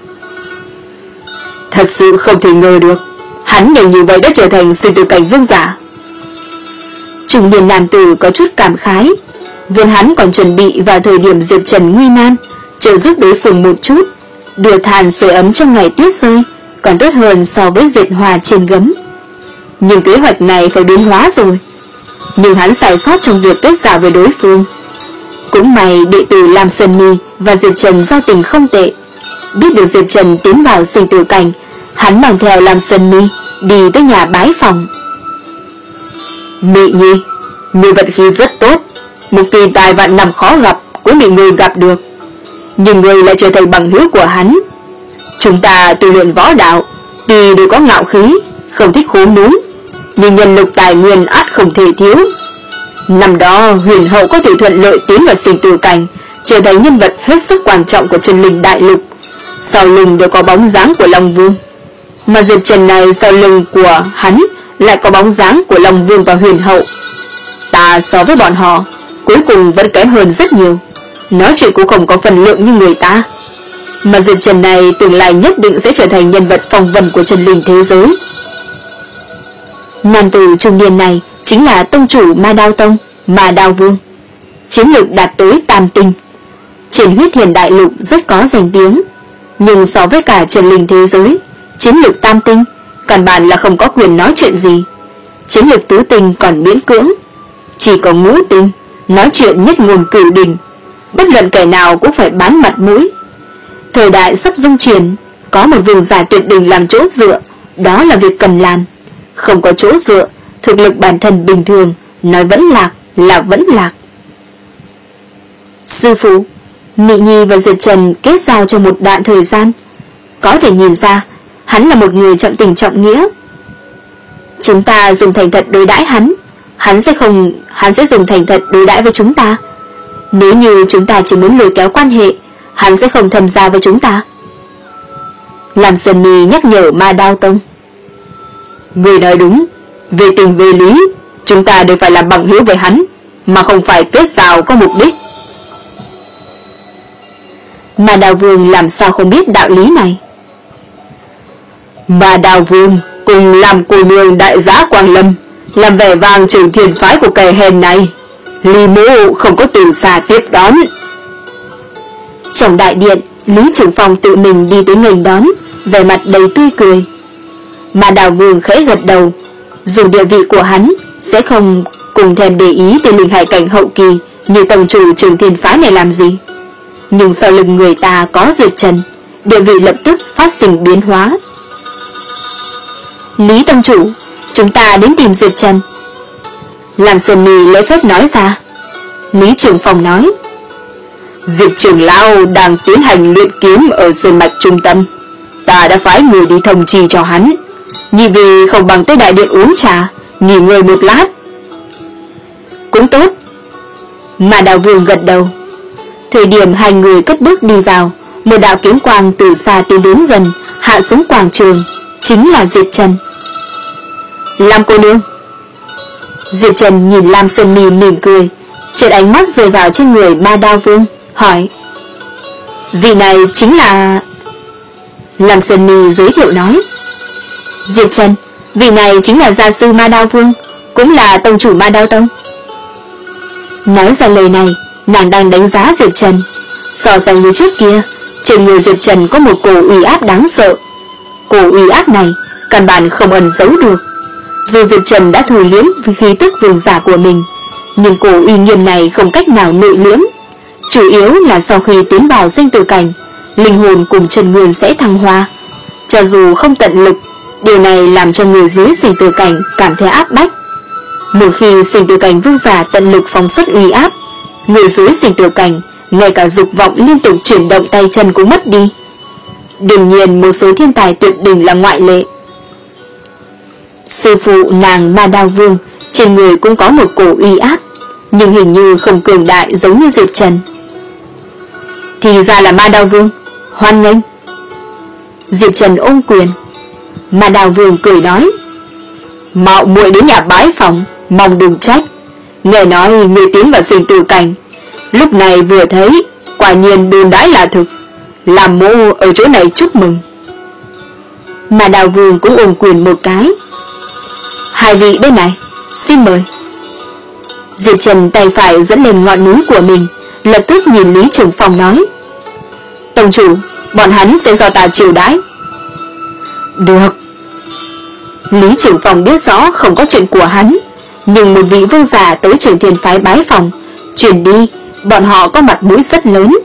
Thật sự không thể ngờ được, hắn nhanh như vậy đã trở thành sinh tử cảnh vương giả. Trung niên nam tử có chút cảm khái, vốn hắn còn chuẩn bị vào thời điểm Diệp Trần nguy nan trợ giúp đối phương một chút, đưa than sưởi ấm trong ngày tuyết rơi, còn tốt hơn so với dệt hòa trên gấm. Nhưng kế hoạch này phải biến hóa rồi. Nhưng hắn sai sót trong việc kết giao với đối phương. Cũng may đệ tử Lam Sơn Ni và Diệp Trần giao tình không tệ. Biết được Diệp Trần tiến vào sinh tử cảnh, hắn mang theo Lam Sơn Ni đi tới nhà bái phòng. Mị Nhi, người vận khí rất tốt, một kỳ tài vạn năm khó gặp cũng bị người gặp được, nhưng người lại trở thành bằng hữu của hắn. Chúng ta tu luyện võ đạo, tuy đều có ngạo khí, không thích khốn núi, nhưng nhân lực tài nguyên ắt không thể thiếu. Năm đó Huyền Hậu có thể thuận lợi tiến vào sinh tử cảnh, trở thành nhân vật hết sức quan trọng của Chân Linh Đại Lục. Sau lưng đều có bóng dáng của Long Vương, mà Diệp Trần này sau lưng của hắn lại có bóng dáng của Long Vương và Huyền Hậu. Ta so với bọn họ cuối cùng vẫn kém hơn rất nhiều, nói chuyện cũng không có phần lượng như người ta. Mà Diệp Trần này tương lai nhất định sẽ trở thành nhân vật phong vân của chân linh thế giới. Nam tử trung niên này chính là tông chủ Ma Đao Tông, Ma Đao Vương, chiến lược đạt tới tam tinh, trên huyết thiền đại lục rất có danh tiếng. Nhưng so với cả chân linh thế giới, chiến lược tam tinh căn bản là không có quyền nói chuyện gì. Chiến lược tứ tinh còn miễn cưỡng, chỉ có ngũ tinh nói chuyện nhất ngôn cửu đình, bất luận kẻ nào cũng phải bán mặt mũi. Thời đại sắp dung chuyển, có một vương giả tuyệt đỉnh làm chỗ dựa, đó là việc cần làm. Không có chỗ dựa, thực lực bản thân bình thường, nói vẫn lạc là vẫn lạc. Sư phụ, Mị Nhi và Diệp Trần kết giao trong một đoạn thời gian, có thể nhìn ra hắn là một người trọng tình trọng nghĩa. Chúng ta dùng thành thật đối đãi hắn, hắn sẽ không, hắn sẽ dùng thành thật đối đãi với chúng ta. Nếu như chúng ta chỉ muốn lôi kéo quan hệ, hắn sẽ không tham gia với chúng ta. Làm Sơn Nhi nhắc nhở Ma Đao Tông. Người nói đúng, về tình về lý, chúng ta đều phải làm bằng hữu với hắn, mà không phải kết giao có mục đích. Mà Đào Vương làm sao không biết đạo lý này? Mà Đào Vương cùng làm cô nương đại giá Quang Lâm, làm vẻ vang Trường Thiên phái của kẻ hèn này, Lý Mộ không có từ xa tiếp đón. Trong đại điện, Lý Trường Phong tự mình đi tới nghênh đón, vẻ mặt đầy tươi cười. Mà Đào Vương khẽ gật đầu, dù địa vị của hắn sẽ không cùng thèm để ý tới linh hải cảnh hậu kỳ như tông chủ Trường Thiên phái này làm gì, nhưng sau lưng người ta có Diệp Trần, địa vị lập tức phát sinh biến hóa. Lý tông chủ, chúng ta đến tìm Diệp Trần. Làm Sơn Nhi lễ phép nói ra. Lý Trường Phong nói, Diệp trưởng lão đang tiến hành luyện kiếm ở sơn mạch trung tâm, ta đã phái người đi thông chi cho hắn. Nhị vị không bằng tới đại điện uống trà, nghỉ ngơi một lát. Cũng tốt. Mà Đào Vương gật đầu. Thời điểm hai người cất bước đi vào, một đạo kiếm quang từ xa tiến đến gần, hạ xuống quảng trường, chính là Diệp Trần. Lam cô nương. Diệp Trần nhìn Lam Sơn Nhi mỉm cười, chợt ánh mắt rơi vào trên người Ma Đao Vương, hỏi, vị này chính là... Lam Sơn Nhi giới thiệu nói, Diệp Trần, vị này chính là gia sư Ma Đao Vương, cũng là tông chủ Ma Đao Tông. Nói ra lời này, nàng đang đánh giá Diệp Trần. So sánh với trước kia, trên người Diệp Trần có một cổ uy áp đáng sợ. Cổ uy áp này căn bản không ẩn giấu được. Dù Diệp Trần đã thu liếm khí tức vương giả của mình, nhưng cổ uy nghiêm này không cách nào nội liếm. Chủ yếu là sau khi tiến vào sinh tử cảnh, linh hồn cùng chân nguyên sẽ thăng hoa. Cho dù không tận lực, điều này làm cho người dưới sinh tử cảnh cảm thấy áp bách. Một khi sinh tử cảnh vương giả tận lực phóng xuất uy áp, người dưới sinh tử cảnh ngay cả dục vọng liên tục chuyển động tay chân cũng mất đi. Đương nhiên một số thiên tài tuyệt đỉnh là ngoại lệ. Sư phụ nàng Ma Đao Vương trên người cũng có một cổ uy áp, nhưng hình như không cường đại giống như Diệp Trần. Thì ra là Ma Đao Vương, hoan nghênh. Diệp Trần ôm quyền. Ma Đao Vương cười nói, mạo muội đến nhà bái phòng, mong đừng trách. Nghe nói người tiến vào sinh tử cảnh, lúc này vừa thấy, quả nhiên đồn đãi là thực. Làm mộ ở chỗ này chúc mừng. Ma Đao Vương cũng ôm quyền một cái. Hai vị bên này, xin mời. Diệp Trần tay phải dẫn lên ngọn núi của mình, lập tức nhìn Lý Trường Phong nói, tông chủ, bọn hắn sẽ do ta chiều đãi. Được. Lý Trường Phong biết rõ không có chuyện của hắn, nhưng một vị vương giả tới Trường Thiên phái bái phòng, chuyển đi, bọn họ có mặt mũi rất lớn.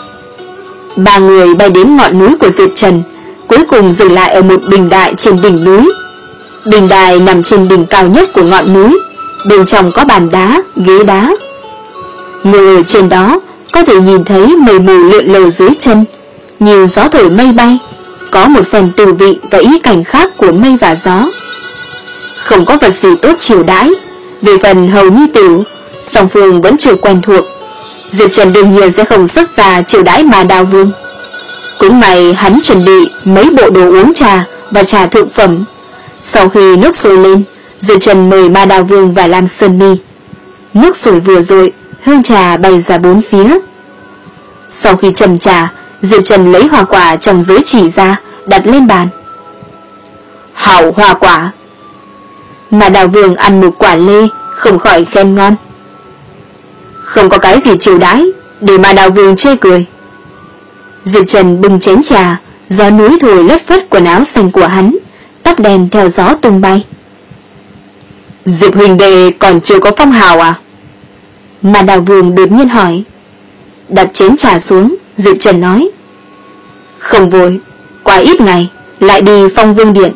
Ba người bay đến ngọn núi của Diệp Trần, cuối cùng dừng lại ở một bình đại trên đỉnh núi. Bình đài nằm trên đỉnh cao nhất của ngọn núi, bên trong có bàn đá, ghế đá. Người ở trên đó có thể nhìn thấy mây mù lượn lờ dưới chân, nhìn gió thổi mây bay, có một phần từ vị và ý cảnh khác của mây và gió. Không có vật gì tốt chiều đãi, về phần hầu nhi tử, song phương vẫn chưa quen thuộc. Diệp Trần đương nhiên sẽ không xuất ra chiều đãi Ma Đao Vương. Cũng may hắn chuẩn bị mấy bộ đồ uống trà và trà thượng phẩm. Sau khi nước sôi lên, Diệp Trần mời Ma Đao Vương và Lam Sơn Nhi. Nước sôi vừa dội, hương trà bay ra bốn phía. Sau khi châm trà, Diệp Trần lấy hoa quả trong giới chỉ ra, đặt lên bàn. Hảo hoa quả. Ma Đao Vương ăn một quả lê, không khỏi khen ngon. Không có cái gì chiều đãi, để Ma Đao Vương chê cười. Diệp Trần bưng chén trà, gió núi thổi lất phất quần áo xanh của hắn, tóc đen theo gió tung bay. Diệp huynh đệ còn chưa có phong hào à? Ma Đao Vương đột nhiên hỏi. Đặt chén trà xuống, Diệp Trần nói, không vội, qua ít ngày lại đi Phong Vương Điện.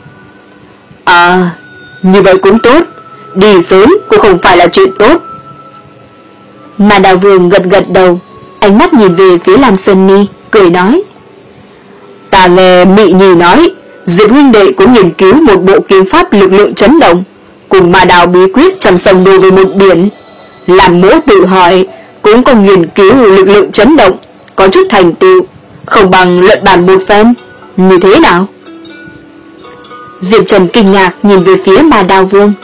À, như vậy cũng tốt, đi sớm cũng không phải là chuyện tốt. Ma Đao Vương gật gật đầu, ánh mắt nhìn về phía Lam Sơn Nhi, cười nói, ta nghe Mị Nhi nói, Diệp huynh đệ cũng nghiên cứu một bộ kiếm pháp lực lượng chấn động, cùng Ma Đao bí quyết trong sông đôi về một biển. Làm mỗ tự hỏi, cũng có nghiên cứu lực lượng chấn động, có chút thành tựu, không bằng luận bàn một phen, như thế nào? Diệp Trần kinh ngạc nhìn về phía Ma Đao Vương,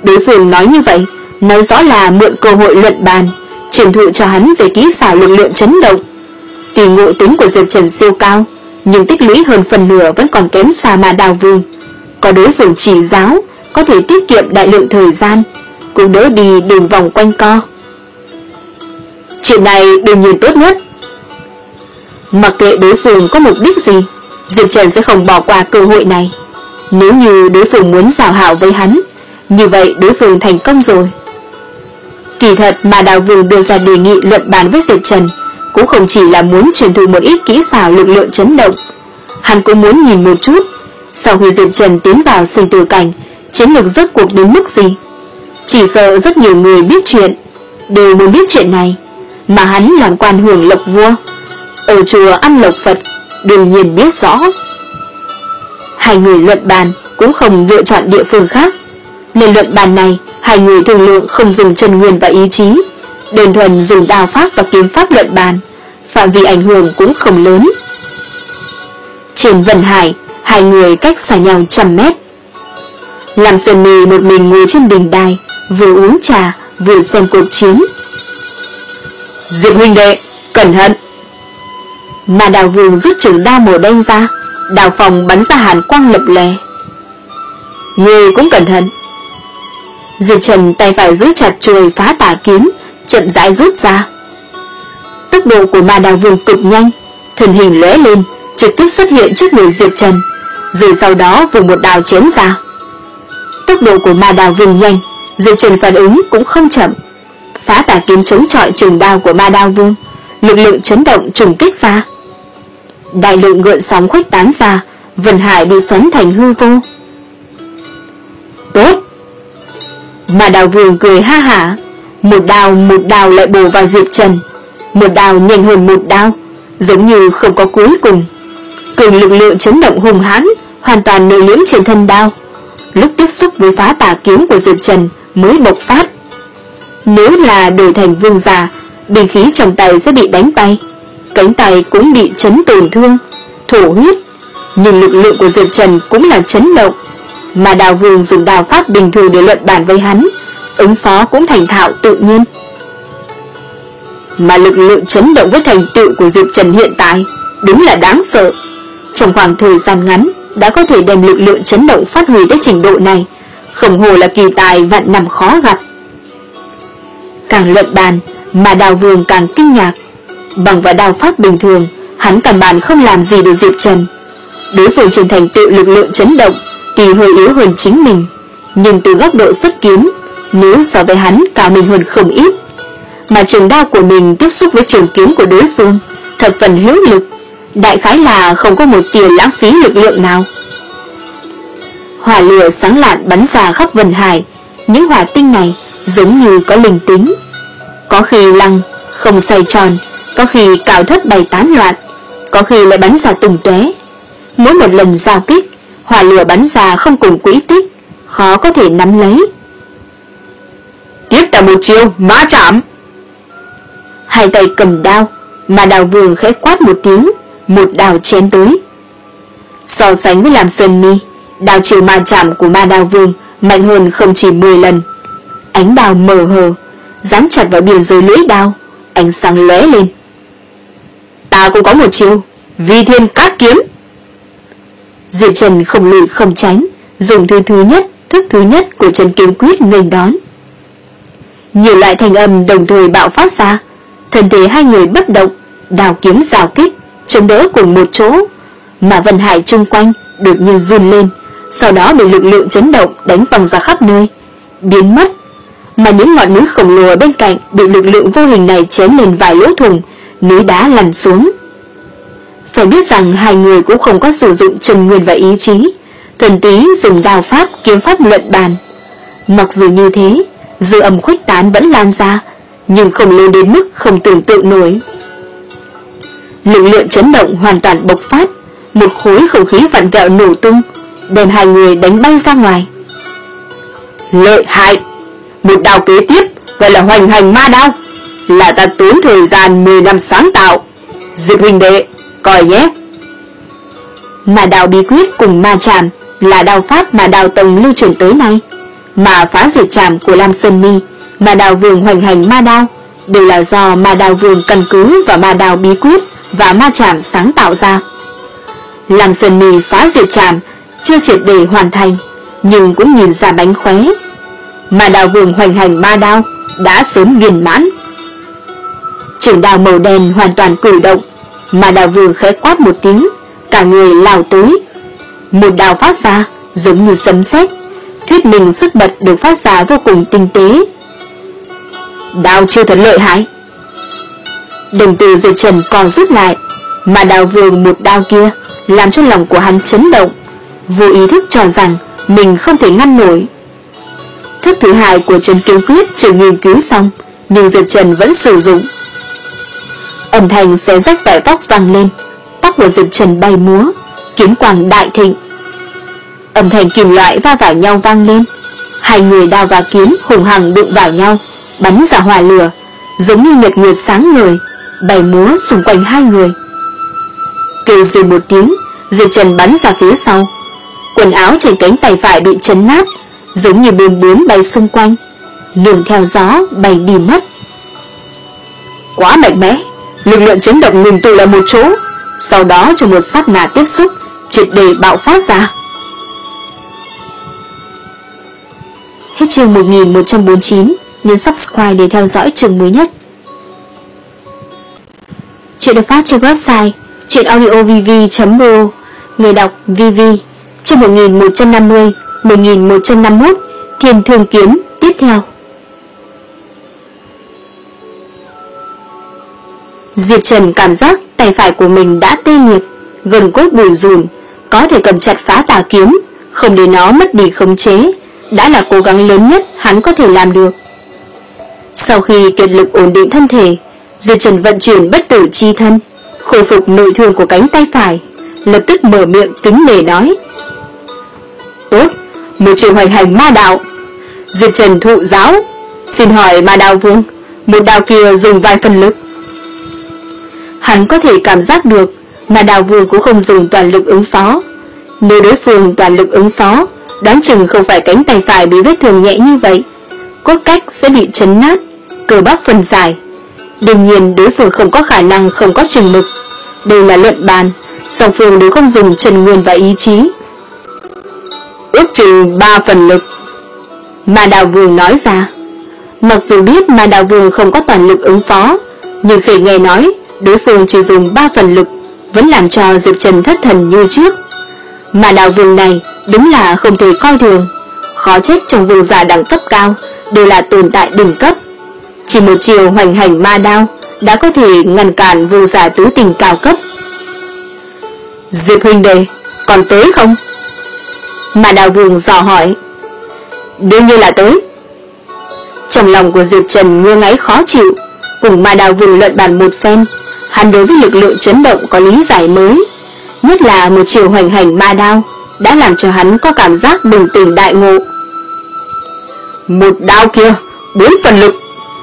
Đối phương nói như vậy, nói rõ là mượn cơ hội luận bàn, truyền thụ cho hắn về kỹ xảo lực lượng chấn động. Tuy ngộ tính của Diệp Trần siêu cao, nhưng tích lũy hơn phần nửa vẫn còn kém xa Ma Đao Vương. Có đối phương chỉ giáo, có thể tiết kiệm đại lượng thời gian, cũng đỡ đi đường vòng quanh co. Chuyện này đương nhiên tốt nhất. Mặc kệ đối phương có mục đích gì, Diệp Trần sẽ không bỏ qua cơ hội này. Nếu như đối phương muốn giao hảo với hắn, như vậy đối phương thành công rồi. Kỳ thật mà Đào Vương đưa ra đề nghị luận bàn với Diệp Trần cũng không chỉ là muốn truyền thụ một ít kỹ xảo lực lượng chấn động. Hắn cũng muốn nhìn một chút sau khi Diệp Trần tiến vào sinh tử cảnh, chiến lược rốt cuộc đến mức gì. Chỉ sợ rất nhiều người biết chuyện, đều muốn biết chuyện này. Mà hắn làm quan hưởng lộc vua, ở chùa ăn lộc Phật, đương nhiên biết rõ. Hai người luận bàn cũng không lựa chọn địa phương khác. Nên luận bàn này, hai người thương lượng không dùng chân nguyên và ý chí, đơn thuần dùng đao pháp và kiếm pháp luận bàn, phạm vi ảnh hưởng cũng không lớn. Trên Vân Hải, hai người cách xa nhau trăm mét. Làm Sơn Mì một mình ngồi trên đỉnh đài, vừa uống trà vừa xem cuộc chiến. Diệp huynh đệ, cẩn thận! Mà Đào Vương rút trường đao màu đen ra, đào phòng bắn ra hàn quang lập lè. Ngươi cũng cẩn thận! Diệp Trần tay phải giữ chặt chuôi phá tà kiếm, chậm rãi rút ra. Tốc độ của Ma Đào Vương cực nhanh, thân hình lóe lên, trực tiếp xuất hiện trước người Diệp Trần, rồi sau đó vùng một đao chém ra. Tốc độ của Ma Đào Vương nhanh, Diệp Trần phản ứng cũng không chậm. Phá tà kiếm chống chọi trường đao của Ma Đao Vương, lực lượng chấn động trùng kích ra. Đại lượng gợn sóng khuếch tán ra, Vân Hải bị xoắn thành hư vô. Tốt! Ma Đao Vương cười ha hả, một đao một đao lại bổ vào Diệp Trần, một đao nhanh hơn một đao, giống như không có cuối cùng. Cường lực lượng chấn động hùng hãn, hoàn toàn nội liễm trên thân đao, lúc tiếp xúc với phá tà kiếm của Diệp Trần mới bộc phát. Nếu là đổi thành vương giả, binh khí trong tay sẽ bị đánh tay, cánh tay cũng bị chấn tổn thương, thổ huyết. Nhưng lực lượng của Diệp Trần cũng là chấn động, mà Đào Vương dùng đao pháp bình thường để luận bàn với hắn, ứng phó cũng thành thạo tự nhiên. Mà lực lượng chấn động với thành tựu của Diệp Trần hiện tại đúng là đáng sợ. Trong khoảng thời gian ngắn đã có thể đem lực lượng chấn động phát huy tới trình độ này, không hồ là kỳ tài vạn năm khó gặp. Càng luận bàn, mà Đào Vương càng kinh ngạc. Bằng vào đao pháp bình thường, hắn căn bản không làm gì được Diệp Trần. Đối phương trên thành tựu lực lượng chấn động thì hơi yếu hơn chính mình, nhưng từ góc độ xuất kiếm, nếu so với hắn cao mình hơn không ít. Mà trường đao của mình tiếp xúc với trường kiếm của đối phương, thập phần hữu lực, đại khái là không có một tia lãng phí lực lượng nào. Hỏa lửa sáng lạn bắn ra khắp Vân Hải, những hỏa tinh này giống như có linh tính, có khi lăng không xoay tròn, có khi cào thất bay tán loạn, có khi lại bắn ra tung tóe. Mỗi một lần giao kích, hỏa lửa bắn ra không cùng quỹ tích, khó có thể nắm lấy. Tiếp ta một chiêu mã chạm! Hai tay cầm đao, mà Đào Vương khẽ quát một tiếng, một đao chém tới. So sánh với Lam Sơn Mi, đao chiêu ma chạm của Ma Đao Vương mạnh hơn không chỉ mười lần. Ánh đao mờ hờ, dán chặt vào biên giới lưỡi đao, ánh sáng lóe lên. Ta cũng có một chiêu, Vi Thiên Cát Kiếm. Diệp Trần không lùi không tránh, dùng thứ thứ nhất, thức thứ nhất của Trần Kiếm Quyết nghênh đón. Nhiều loại thanh âm đồng thời bạo phát ra, thân thể hai người bất động, đao kiếm giao kích, chống đỡ cùng một chỗ, mà Vân Hải chung quanh đột nhiên run lên, sau đó bị lực lượng chấn động đánh văng ra khắp nơi, biến mất. Mà những ngọn núi khổng lồ bên cạnh bị lực lượng vô hình này chém lên vài lỗ thủng, núi đá lăn xuống. Phải biết rằng hai người cũng không có sử dụng chân nguyên và ý chí, thuần túy dùng đao pháp kiếm pháp luận bàn. Mặc dù như thế, dư âm khuếch tán vẫn lan ra, nhưng không lớn đến mức không tưởng tượng nổi. Lực lượng chấn động hoàn toàn bộc phát, một khối không khí vặn vẹo nổ tung, đem hai người đánh bay ra ngoài. Lợi hại! Một đao kế tiếp gọi là hoành hành ma đao, là ta tốn thời gian mười năm sáng tạo. Diệp huynh đệ, coi nhé! Ma đao bí quyết cùng ma chạm là đao pháp mà Đao Tông lưu truyền tới nay. mà phá diệt trảm của Lam Sơn Mi, Ma Đao Vương hoành hành ma đao đều là do Ma Đao Vương căn cứ vào ma đao bí quyết và ma trảm sáng tạo ra. Lam Sơn Mi phá diệt trảm chưa triệt để hoàn thành, nhưng cũng nhìn ra bánh khóe. Ma Đao Vương hoành hành ma đao đã sớm viên mãn. Trường đao màu đen hoàn toàn cử động, Ma Đao Vương khẽ quát một tiếng, cả người lao tới. Một đao phát ra giống như sấm sét, thuyết minh sức bật được phát ra vô cùng tinh tế. Đao chiêu thật lợi hại. Đồng tử Diệp Trần còn rút lại, mà Đao Vương một đao kia làm cho lòng của hắn chấn động, vô ý thức cho rằng mình không thể ngăn nổi. Thức thứ hai của Trấn Kiếm Quyết chưa nghiên cứu xong, nhưng Diệp Trần vẫn sử dụng. Âm thanh xé rách vải tóc vang lên, tóc của Diệp Trần bay múa, kiếm quang đại thịnh. Âm thanh kim loại va vào nhau vang lên, hai người đao và kiếm hùng hằng đụng vào nhau, bắn ra hỏa lửa, giống như nhật nguyệt sáng ngời, bay múa xung quanh hai người. Kêu rên một tiếng, Diệp Trần bắn ra phía sau. Quần áo trên cánh tay phải bị chấn nát, giống như bướm bướm bay xung quanh, nương theo gió bay đi mất. Quá mạnh mẽ, lực lượng chấn động ngừng tụ lại một chỗ, sau đó trong một sát na tiếp xúc, triệt để bạo phát ra. Hết chương một nghìn một trăm bốn mươi chín, nhấn subscribe để theo dõi chương mới nhất. Chuyện được phát trên website truyệnaudiovv chấm ro, người đọc vê vê. Chương một nghìn một trăm năm mươi, một nghìn một trăm năm mươi mốt, Thiên Thương Kiếm tiếp theo. Diệp Trần cảm giác tay phải của mình đã tê liệt, gần cốt bùn rùn, có thể cầm chặt phá tà kiếm, không để nó mất đi khống chế, đã là cố gắng lớn nhất hắn có thể làm được. Sau khi kiệt lực ổn định thân thể, Diệp Trần vận chuyển bất tử chi thân, khôi phục nội thương của cánh tay phải, lập tức mở miệng kính nể nói: Tốt, một chiêu hoành hành ma đạo. Diệp Trần thụ giáo, xin hỏi Ma Đao Vương, một đao kia dùng vài phần lực? Hắn có thể cảm giác được Ma Đao Vương cũng không dùng toàn lực ứng phó. Nếu đối phương toàn lực ứng phó, đoán chừng không phải cánh tay phải bị vết thương nhẹ như vậy, cốt cách sẽ bị chấn nát, cơ bắp phân giải. Đương nhiên đối phương không có khả năng không có chừng mực. Đây là luận bàn, song phương đều không dùng chân nguyên và ý chí. Ước chừng ba phần lực, Ma Đao Vương nói ra. Mặc dù biết Ma Đao Vương không có toàn lực ứng phó, nhưng khi nghe nói đối phương chỉ dùng ba phần lực, vẫn làm cho Diệp Trần thất thần như trước. Ma Đao Vương này đúng là không thể coi thường, khó trách trong vương giả đẳng cấp cao đều là tồn tại đỉnh cấp. Chỉ một chiều hoành hành ma đao đã có thể ngăn cản vương giả tứ tình cao cấp. Diệp huynh đệ, còn tới không? Ma Đao Vương dò hỏi. Đương nhiên là tới. Trong lòng của Diệp Trần ngứa ngáy khó chịu, cùng Ma Đao Vương luận bàn một phen, hắn đối với lực lượng chấn động có lý giải mới, nhất là một chiều hoành hành ma đao đã làm cho hắn có cảm giác bừng tỉnh đại ngộ. Một đao kia, bốn phần lực.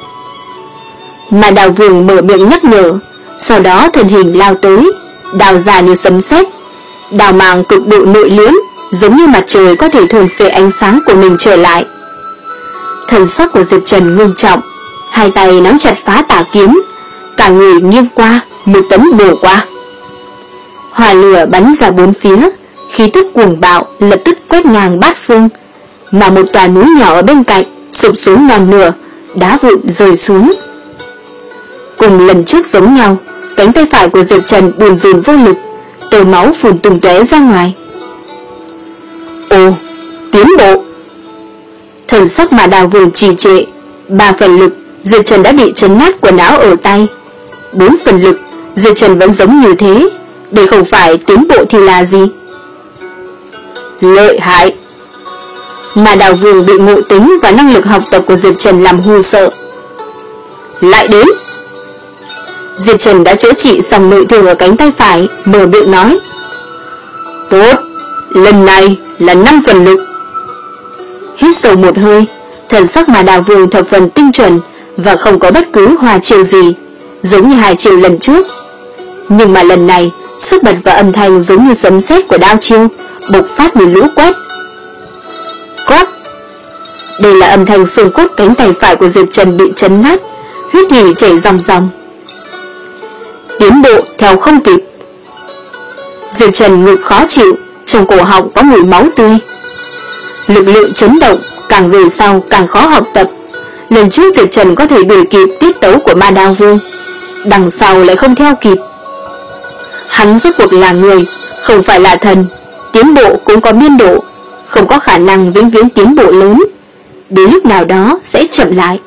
Ma Đao Vương mở miệng nhắc nhở, sau đó thân hình lao tới, đao ra như sấm sét, đao mang cực độ nội liễm, giống như mặt trời có thể thôn phệ ánh sáng của mình trở lại. Thần sắc của Diệp Trần ngưng trọng, hai tay nắm chặt phá tà kiếm, cả người nghiêng qua, một tấm bổ qua. Hỏa lửa bắn ra bốn phía, khí tức cuồng bạo lập tức quét ngang bát phương, mà một tòa núi nhỏ ở bên cạnh sụp xuống non nửa, đá vụn rơi xuống. Cùng lần trước giống nhau, cánh tay phải của Diệp Trần buồn rùn vô lực, tơ máu phun tung tóe ra ngoài. Ồ, tiến bộ. Thần sắc Ma Đao Vương trì trệ, ba phần lực, Diệp Trần đã bị chấn nát quần áo ở tay. Bốn phần lực, Diệp Trần vẫn giống như thế, đây không phải tiến bộ thì là gì? Lợi hại. Ma Đao Vương bị ngộ tính và năng lực học tập của Diệp Trần làm hù sợ. Lại đến. Diệp Trần đã chữa trị xong nội thương ở cánh tay phải, mở miệng nói. Tốt, lần này là năm phần lực. Hít sâu một hơi, thần sắc Ma Đao Vương thập phần tinh chuẩn và không có bất cứ hòa chiều gì, giống như hai chiều lần trước. Nhưng mà lần này, sức bật và âm thanh giống như sấm sét của đao chiêu bộc phát như lũ quét. Quát! Đây là âm thanh xương cốt cánh tay phải của Diệp Trần bị chấn nát, huyết nhì chảy ròng ròng. Tiến bộ theo không kịp. Diệp Trần ngực khó chịu, trong cổ họng có mùi máu tươi. Lực lượng chấn động càng về sau càng khó học tập. Lần trước Diệp Trần có thể đuổi kịp tiết tấu của Ma Đao Vương, đằng sau lại không theo kịp. Hắn rốt cuộc là người, không phải là thần. Tiến bộ cũng có biên độ, không có khả năng vĩnh viễn tiến bộ lớn. Đến lúc nào đó sẽ chậm lại.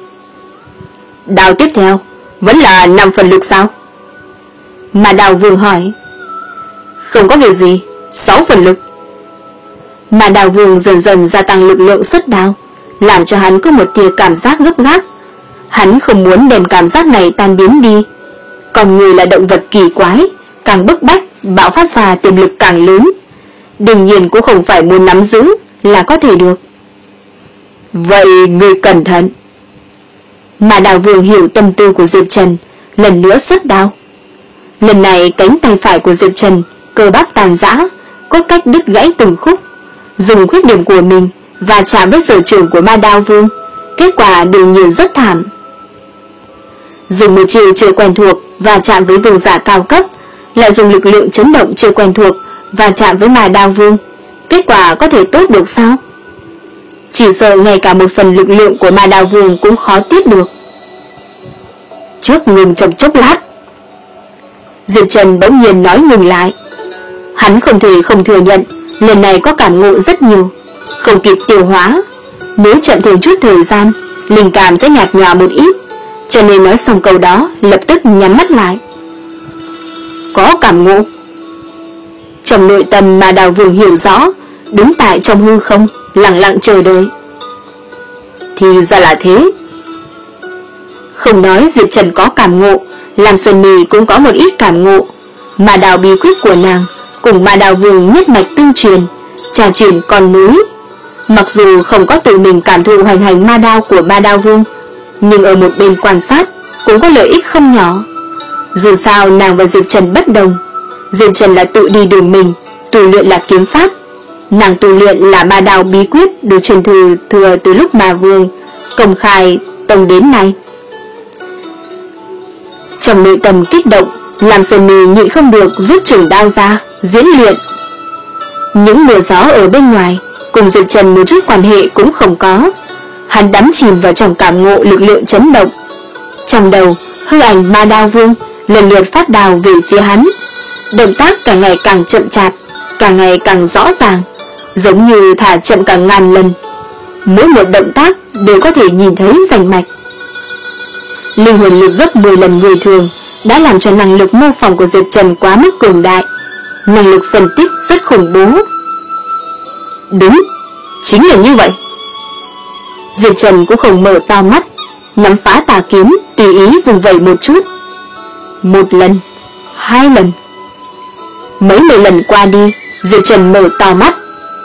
Đao tiếp theo vẫn là năm phần lực sao? Ma Đao Vương hỏi. Không có việc gì, sáu phần lực. Ma Đao Vương dần dần gia tăng lực lượng xuất đao, làm cho hắn có một tia cảm giác gấp gáp. Hắn không muốn đem cảm giác này tan biến đi. Còn người là động vật kỳ quái, càng bức bách, bạo phát ra tiềm lực càng lớn. Đương nhiên cũng không phải muốn nắm giữ là có thể được. Vậy người cẩn thận. Ma Đao Vương hiểu tâm tư của Diệp Trần, lần nữa xuất đao. Lần này cánh tay phải của Diệp Trần cơ bắp tàn rã, cốt cách đứt gãy từng khúc. Dùng khuyết điểm của mình và chạm với sở trường của Ma Đao Vương, kết quả đương nhiên rất thảm. Dùng một chiều chưa quen thuộc và chạm với vương giả cao cấp, lại dùng lực lượng chấn động chưa quen thuộc và chạm với Ma Đao Vương, kết quả có thể tốt được sao? Chỉ sợ ngay cả một phần lực lượng của Ma Đao Vương cũng khó tiếp được. Trước ngừng trong chốc lát, Diệp Trần bỗng nhiên nói ngừng lại. Hắn không thể không thừa nhận lần này có cảm ngộ rất nhiều, không kịp tiêu hóa. Nếu chậm thêm chút thời gian, linh cảm sẽ nhạt nhòa một ít, cho nên nói xong câu đó lập tức nhắm mắt lại. Có cảm ngộ. Trong nội tâm Ma Đao Vương hiểu rõ, đứng tại trong hư không, lặng lặng chờ đợi. Thì ra là thế. Không nói Diệp Trần có cảm ngộ, Lam Sơn Mì cũng có một ít cảm ngộ. Ma Đao bí quyết của nàng cùng Ma Đao Vương nhất mạch tương truyền, trà truyền con núi. Mặc dù không có tự mình cảm thụ hoành hành ma đao của Ma Đao Vương, nhưng ở một bên quan sát cũng có lợi ích không nhỏ. Dù sao nàng và Diệp Trần bất đồng. Diệp Trần là tự đi đường mình, tu luyện là kiếm pháp. Nàng tu luyện là Ma Đao bí quyết được truyền thừa thừa từ lúc Ma Vương công khai tông đến nay. Trong nội tâm kích động, Lam Sơn Mì nhịn không được rút trường đao ra diễn luyện. Những mưa gió ở bên ngoài cùng Diệp Trần một chút quan hệ cũng không có. Hắn đắm chìm vào trong cảm ngộ lực lượng chấn động. Trong đầu, hư ảnh Ma Đao Vương lần lượt phát đao về phía hắn. Động tác càng ngày càng chậm chạp, càng ngày càng rõ ràng, giống như thả chậm cả ngàn lần. Mỗi một động tác đều có thể nhìn thấy rành mạch. Linh hồn lực gấp mười lần người thường đã làm cho năng lực mô phỏng của Diệp Trần quá mức cường đại. Năng lực phân tích rất khủng bố. Đúng, chính là như vậy. Diệp Trần cũng không mở to mắt, nắm phá tà kiếm tùy ý vùng vẩy một chút. Một lần, hai lần, mấy mười lần qua đi, Diệp Trần mở to mắt.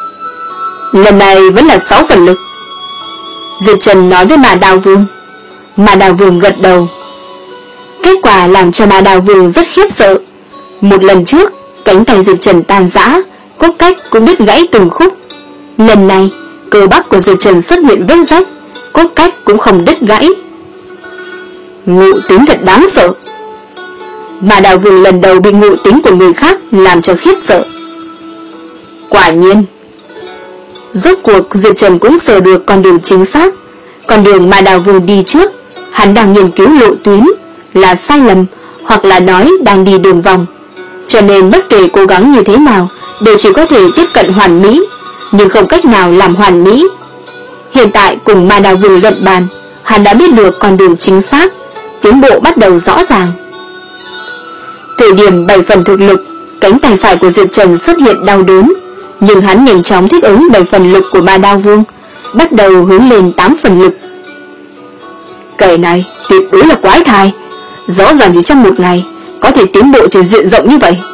Lần này vẫn là sáu phần lực. Diệp Trần nói với Ma Đao Vương. Ma Đao Vương gật đầu. Kết quả làm cho Ma Đao Vương rất khiếp sợ. Một lần trước, cánh tay Diệp Trần tan rã, cốt cách cũng đứt gãy từng khúc. Lần này, cơ bắp của Diệp Trần xuất hiện vết rách, cốt cách cũng không đứt gãy. Ngộ tính thật đáng sợ. Ma Đao Vương lần đầu bị ngộ tính của người khác làm cho khiếp sợ. Quả nhiên. Rốt cuộc Diệp Trần cũng sờ được con đường chính xác. Con đường Ma Đao Vương đi trước, hắn đang nghiên cứu lộ tuyến, là sai lầm, hoặc là nói đang đi đường vòng. Cho nên bất kể cố gắng như thế nào đều chỉ có thể tiếp cận hoàn mỹ, nhưng không cách nào làm hoàn mỹ. Hiện tại cùng Ma Đao Vương luận bàn, hắn đã biết được con đường chính xác, tiến bộ bắt đầu rõ ràng. Thời điểm bảy phần thực lực, cánh tay phải của Diệp Trần xuất hiện đau đớn, nhưng hắn nhanh chóng thích ứng bảy phần lực của Ma Đao Vương, bắt đầu hướng lên tám phần lực. Cái này tuyệt đối là quái thai, rõ ràng chỉ trong một ngày có thể tiến bộ trên diện rộng như vậy.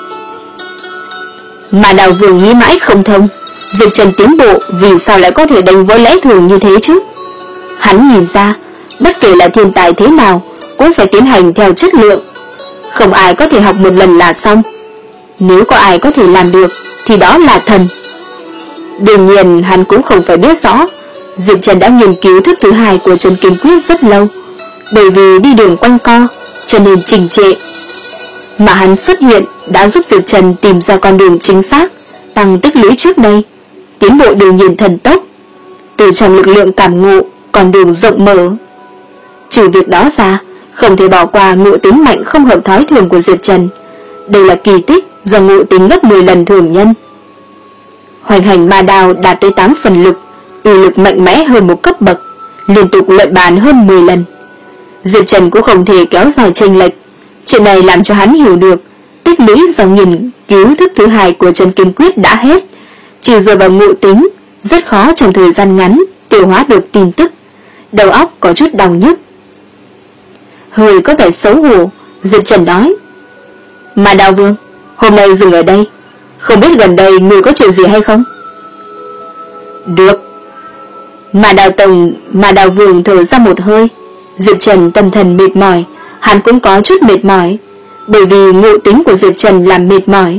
Ma Đao Vương nghĩ mãi không thông, Diệp Trần tiến bộ vì sao lại có thể đánh vỡ lẽ thường như thế chứ? Hắn nhìn ra, bất kể là thiên tài thế nào cũng phải tiến hành theo chất lượng. Không ai có thể học một lần là xong. Nếu có ai có thể làm được thì đó là thần. Đương nhiên hắn cũng không phải biết rõ Diệp Trần đã nghiên cứu thức thứ hai của chân kiếm quyết rất lâu, bởi vì đi đường quanh co cho nên trình trệ. Mà hắn xuất hiện đã giúp Diệp Trần tìm ra con đường chính xác, tăng tích lũy trước đây, tiến bộ đương nhiên thần tốc. Từ trong lực lượng cảm ngộ, con đường rộng mở. Trừ việc đó ra, không thể bỏ qua ngộ tính mạnh không hợp thói thường của Diệp Trần. Đây là kỳ tích do ngộ tính gấp mười lần thường nhân. Hoành hành ma đao đạt tới tám phần lực, uy lực mạnh mẽ hơn một cấp bậc, liên tục luận bàn hơn mười lần. Diệp Trần cũng không thể kéo dài chênh lệch. Chuyện này làm cho hắn hiểu được tích lũy do nghiên cứu thức thứ hai của chân kiếm quyết đã hết, chỉ dựa vào ngộ tính rất khó trong thời gian ngắn tiêu hóa được tin tức. Đầu óc có chút đau nhức. Hơi có vẻ xấu hổ, Diệp Trần nói: "Mà Đào Vương, hôm nay dừng ở đây, không biết gần đây người có chuyện gì hay không?" "Được." Mà Đào Tông, mà Đào Vương thở ra một hơi. Diệp Trần tâm thần mệt mỏi, hắn cũng có chút mệt mỏi, bởi vì ngộ tính của Diệp Trần làm mệt mỏi.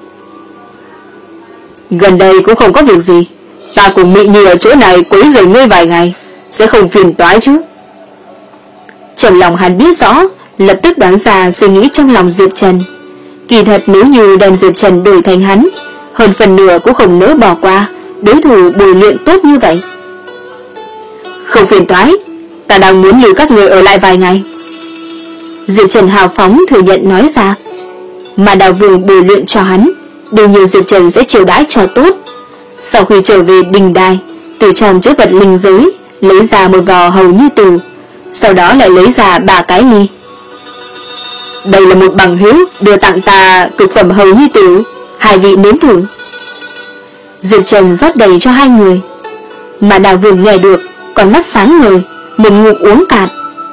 "Gần đây cũng không có việc gì, ta cùng Mị Nhi ở chỗ này quấy rầy ngươi vài ngày, sẽ không phiền toái chứ?" Trong lòng hắn biết rõ, lập tức đoán ra suy nghĩ trong lòng Diệp Trần. Kỳ thật nếu như đem Diệp Trần đổi thành hắn, hơn phần nửa cũng không nỡ bỏ qua đối thủ bồi luyện tốt như vậy. "Không phiền toái, ta đang muốn lưu các người ở lại vài ngày." Diệp Trần hào phóng thừa nhận nói ra. Mà Đào Vương bồi luyện cho hắn, đương nhiên Diệp Trần sẽ chiều đãi cho tốt. Sau khi trở về đình đài, từ trong chữ vật linh giới lấy ra một vò hầu như tử, sau đó lại lấy ra ba cái ly. "Đây là một bằng hữu đưa tặng ta cực phẩm hầu như tử, hai vị nếm thử." Diệp Trần rót đầy cho hai người. Mà Đào Vương nghe được, con mắt sáng ngời, một ngụm uống cạn.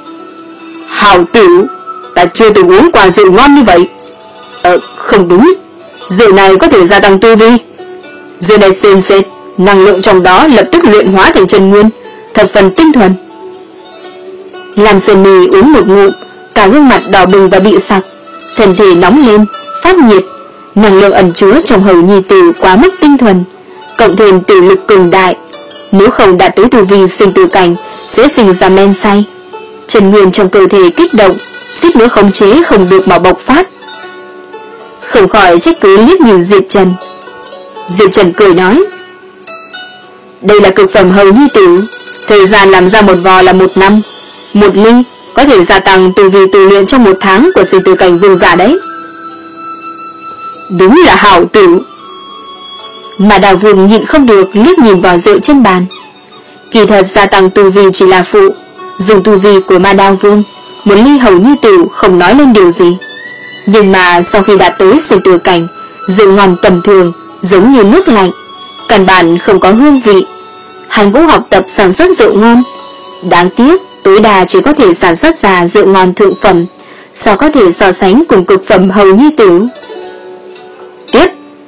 "Hảo tử, ta chưa từng uống qua rượu ngon như vậy." Ờ, không đúng, rượu này có thể gia tăng tu vi. Rượu này sền sệt, năng lượng trong đó lập tức luyện hóa thành chân nguyên, thập phần tinh thuần. Làm Sơn Mì uống một ngụm, cả gương mặt đỏ bừng và bị sặc, thân thể nóng lên, phát nhiệt. Năng lượng ẩn chứa trong hầu nhi tử quá mức tinh thuần, cộng thêm tử lực cường đại, nếu không đạt tới tu vi sinh tử cảnh sẽ sinh ra men say. Chân nguyên trong cơ thể kích động, suýt nữa khống chế không được mà bộc phát. Không khỏi trách cứ liếc nhìn Diệp Trần. Diệp Trần cười nói: "Đây là cực phẩm hầu nhi tử, thời gian làm ra một vò là một năm, một ly có thể gia tăng tu vi tu luyện trong một tháng của sinh tử cảnh vương giả đấy." "Đúng là hảo tử." Mà Đào Vương nhịn không được liếc nhìn vào rượu trên bàn. Kỳ thật gia tăng tu vi chỉ là phụ, dùng tu vi của Ma Đào Vương, một ly hầu như tử không nói lên điều gì. Nhưng mà sau khi đạt tới sinh tử cảnh, rượu ngon tầm thường giống như nước lạnh, căn bản không có hương vị. Hắn cũng học tập sản xuất rượu ngon, đáng tiếc tối đa chỉ có thể sản xuất ra rượu ngon thượng phẩm, sao có thể so sánh cùng cực phẩm hầu như tử. Tiếp,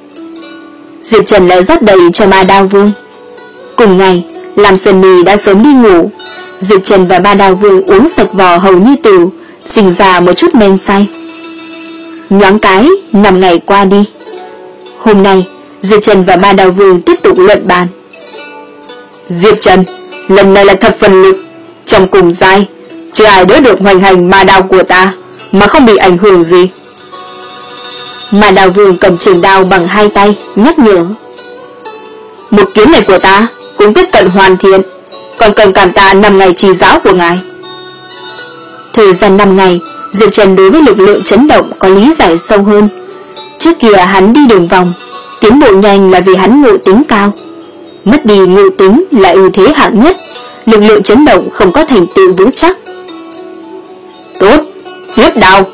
Diệp Trần lại rót đầy cho Ma Đao Vương. Cùng ngày, Lam Sơn Mì đã sớm đi ngủ. Diệp Trần và Ma Đao Vương uống sạch vò hầu như tử, sinh ra một chút men say. Nhoáng cái, năm ngày qua đi. Hôm nay, Diệp Trần và Ma Đao Vương tiếp tục luận bàn. "Diệp Trần, lần này là thập phần lực, trong cùng giai, chưa ai đỡ được hoành hành ma đao của ta mà không bị ảnh hưởng gì." Ma Đao Vương cầm trường đao bằng hai tay, nhắc nhở: "Một kiếm này của ta cũng tiếp cận hoàn thiện, còn cần cảm tạ năm ngày trì giáo của ngài." Thời gian năm ngày, Diệp Trần đối với lực lượng chấn động có lý giải sâu hơn. Trước kia hắn đi đường vòng, tiến bộ nhanh là vì hắn ngộ tính cao. Mất đi ngộ tính là ưu thế hạng nhất, lực lượng chấn động không có thành tựu vững chắc. "Tốt, hiếp đao."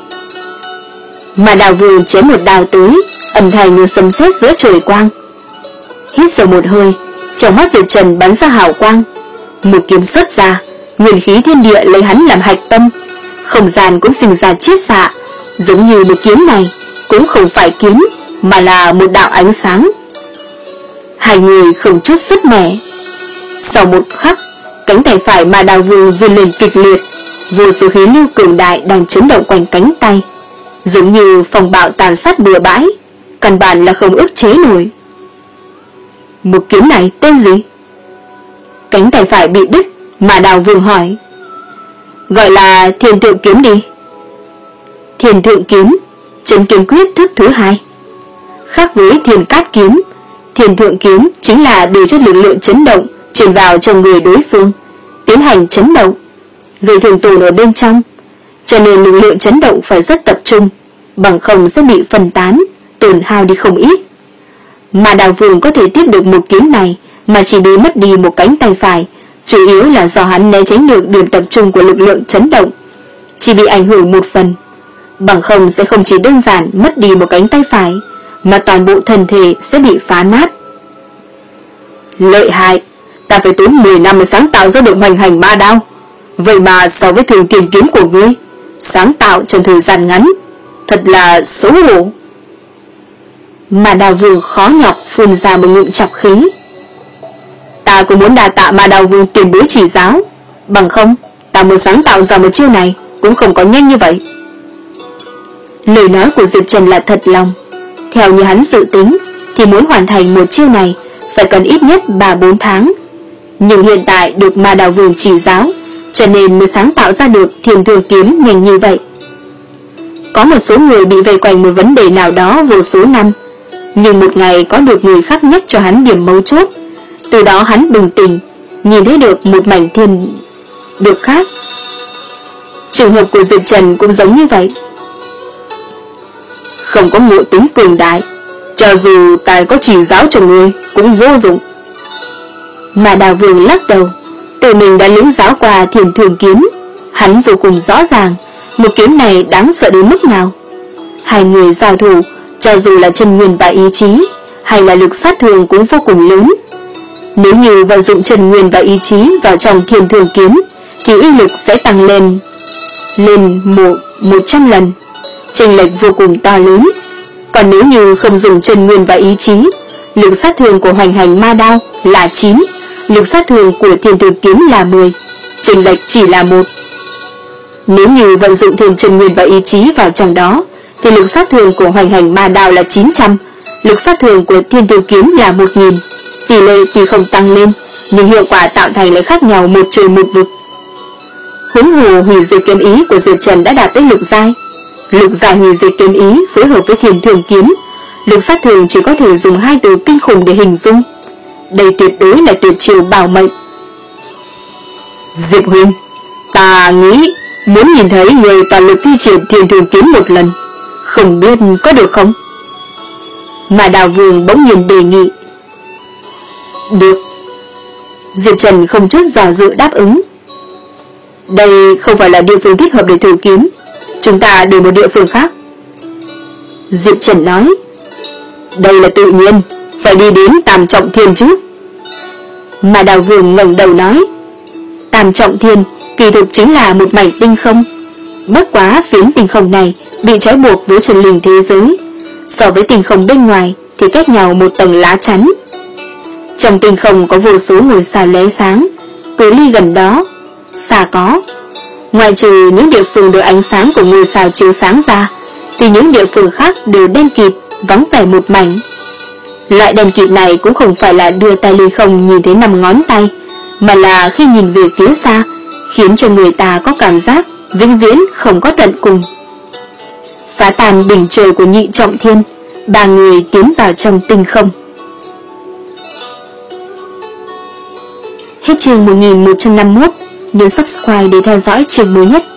Mà Đào Vương chém một đao tới, âm thanh như sấm sét giữa trời quang. Hít sâu một hơi, trong mắt Diệp Trần bắn ra hào quang, một kiếm xuất ra, nguyên khí thiên địa lấy hắn làm hạch tâm, không gian cũng sinh ra chiết xạ, giống như một kiếm này cũng không phải kiếm mà là một đạo ánh sáng. Hai người không chút sức mẻ. Sau một khắc, cánh tay phải Ma Đao Vương run lên kịch liệt, vô số khí lưu cường đại đang chấn động quanh cánh tay, giống như phong bạo tàn sát bừa bãi, căn bản là không ức chế nổi. "Một kiếm này tên gì?" cánh tay phải bị đứt, mà Đào Vương hỏi. Gọi là Thiên Thượng Kiếm đi. Thiên Thượng Kiếm, Chấn Kiếm Quyết thức thứ hai. Khác với Thiên Cát Kiếm, Thiên Thượng Kiếm chính là để cho lực lượng chấn động truyền vào trong người đối phương, tiến hành chấn động, gây thương tổn ở bên trong, cho nên lực lượng chấn động phải rất tập trung, bằng không sẽ bị phân tán, tổn hao đi không ít. Mà Đào Vương có thể tiếp được một kiếm này mà chỉ bị mất đi một cánh tay phải, chủ yếu là do hắn né tránh được điểm tập trung của lực lượng chấn động, chỉ bị ảnh hưởng một phần, bằng không sẽ không chỉ đơn giản mất đi một cánh tay phải, mà toàn bộ thân thể sẽ bị phá nát. Lợi hại, ta phải tốn mười năm mới sáng tạo ra được hoành hành ma đao, vậy mà so với Thường Tiền Kiếm của ngươi, sáng tạo trong thời gian ngắn, thật là xấu hổ. Mà Đào Vương khó nhọc phun ra một ngụm chọc khí. Ta cũng muốn đà tạ mà Đào Vương tiền bối chỉ giáo, bằng không ta muốn sáng tạo ra một chiêu này cũng không có nhanh như vậy. Lời nói của Diệp Trần là thật lòng. Theo như hắn dự tính thì muốn hoàn thành một chiêu này phải cần ít nhất ba bốn tháng, nhưng hiện tại được Ma Đào Vương chỉ giáo, cho nên mới sáng tạo ra được Thiên Thượng Kiếm nhanh như vậy. Có một số người bị vây quanh một vấn đề nào đó vô số năm, nhưng một ngày có được người khác nhắc cho hắn điểm mấu chốt, từ đó hắn bừng tỉnh, nhìn thấy được một mảnh thiên được khác. Trường hợp của Diệp Trần cũng giống như vậy. Không có ngộ tính cường đại, cho dù tài có chỉ giáo cho ngươi cũng vô dụng. Mà Đào Vương lắc đầu, tự mình đã lĩnh giáo qua Thiên Thượng Kiếm, hắn vô cùng rõ ràng một kiếm này đáng sợ đến mức nào. Hai người giao thủ, cho dù là chân nguyên và ý chí, hay là lực sát thương cũng vô cùng lớn. Nếu như vận dụng chân nguyên và ý chí vào trong Thiên Thượng Kiếm, thì uy lực sẽ tăng lên lên một một trăm lần, chênh lệch vô cùng to lớn. Còn nếu như không dùng chân nguyên và ý chí, lực sát thương của hoành hành ma đao là chín, lực sát thương của Thiên Thượng Kiếm là mười, chênh lệch chỉ là một. Nếu như vận dụng thêm chân nguyên và ý chí vào trong đó, thì lực sát thương của hoành hành ma đao là chín trăm, lực sát thương của Thiên Thượng Kiếm là một nghìn. Tỷ lệ tuy không tăng lên, nhưng hiệu quả tạo thành lại khác nhau một trời một vực. Huống hồ hủy diệt kiếm ý của Diệp Trần đã đạt tới lục giai. Lục giai hủy diệt kiếm ý phối hợp với Thiên Thượng Kiếm, lực sát thương chỉ có thể dùng hai từ kinh khủng để hình dung. Đây tuyệt đối là tuyệt chiêu bảo mệnh. Diệp huynh, ta nghĩ muốn nhìn thấy người toàn lực thi triển Thiên Thượng Kiếm một lần, không biết có được không? Mà Đào Vương bỗng nhiên đề nghị. Được. Diệp Trần không chút dò dự đáp ứng. Đây không phải là địa phương thích hợp để thử kiếm, chúng ta đến một địa phương khác. Diệp Trần nói. Đây là tự nhiên, phải đi đến Tam Trọng Thiên chứ. Mà Đào Vương ngẩng đầu nói. Tam Trọng Thiên kỳ thực chính là một mảnh tinh không, bất quá phiến tinh không này bị trói buộc với chân linh thế giới, so với tinh không bên ngoài thì cách nhau một tầng lá chắn. Trong tinh không có vô số ngôi sao lóe sáng, cự ly gần đó xa có, ngoại trừ những địa phương được ánh sáng của ngôi sao chiếu sáng ra, thì những địa phương khác đều đen kịt, vắng vẻ một mảnh. Loại đen kịt này cũng không phải là đưa tay lên không nhìn thấy năm ngón tay, mà là khi nhìn về phía xa, khiến cho người ta có cảm giác vĩnh viễn không có tận cùng. Phá tan đỉnh trời của Nhị Trọng Thiên, ba người tiến vào trong tinh không. Hết chương một nghìn một trăm năm mươi mốt, nhấn subscribe để theo dõi chương mới nhất.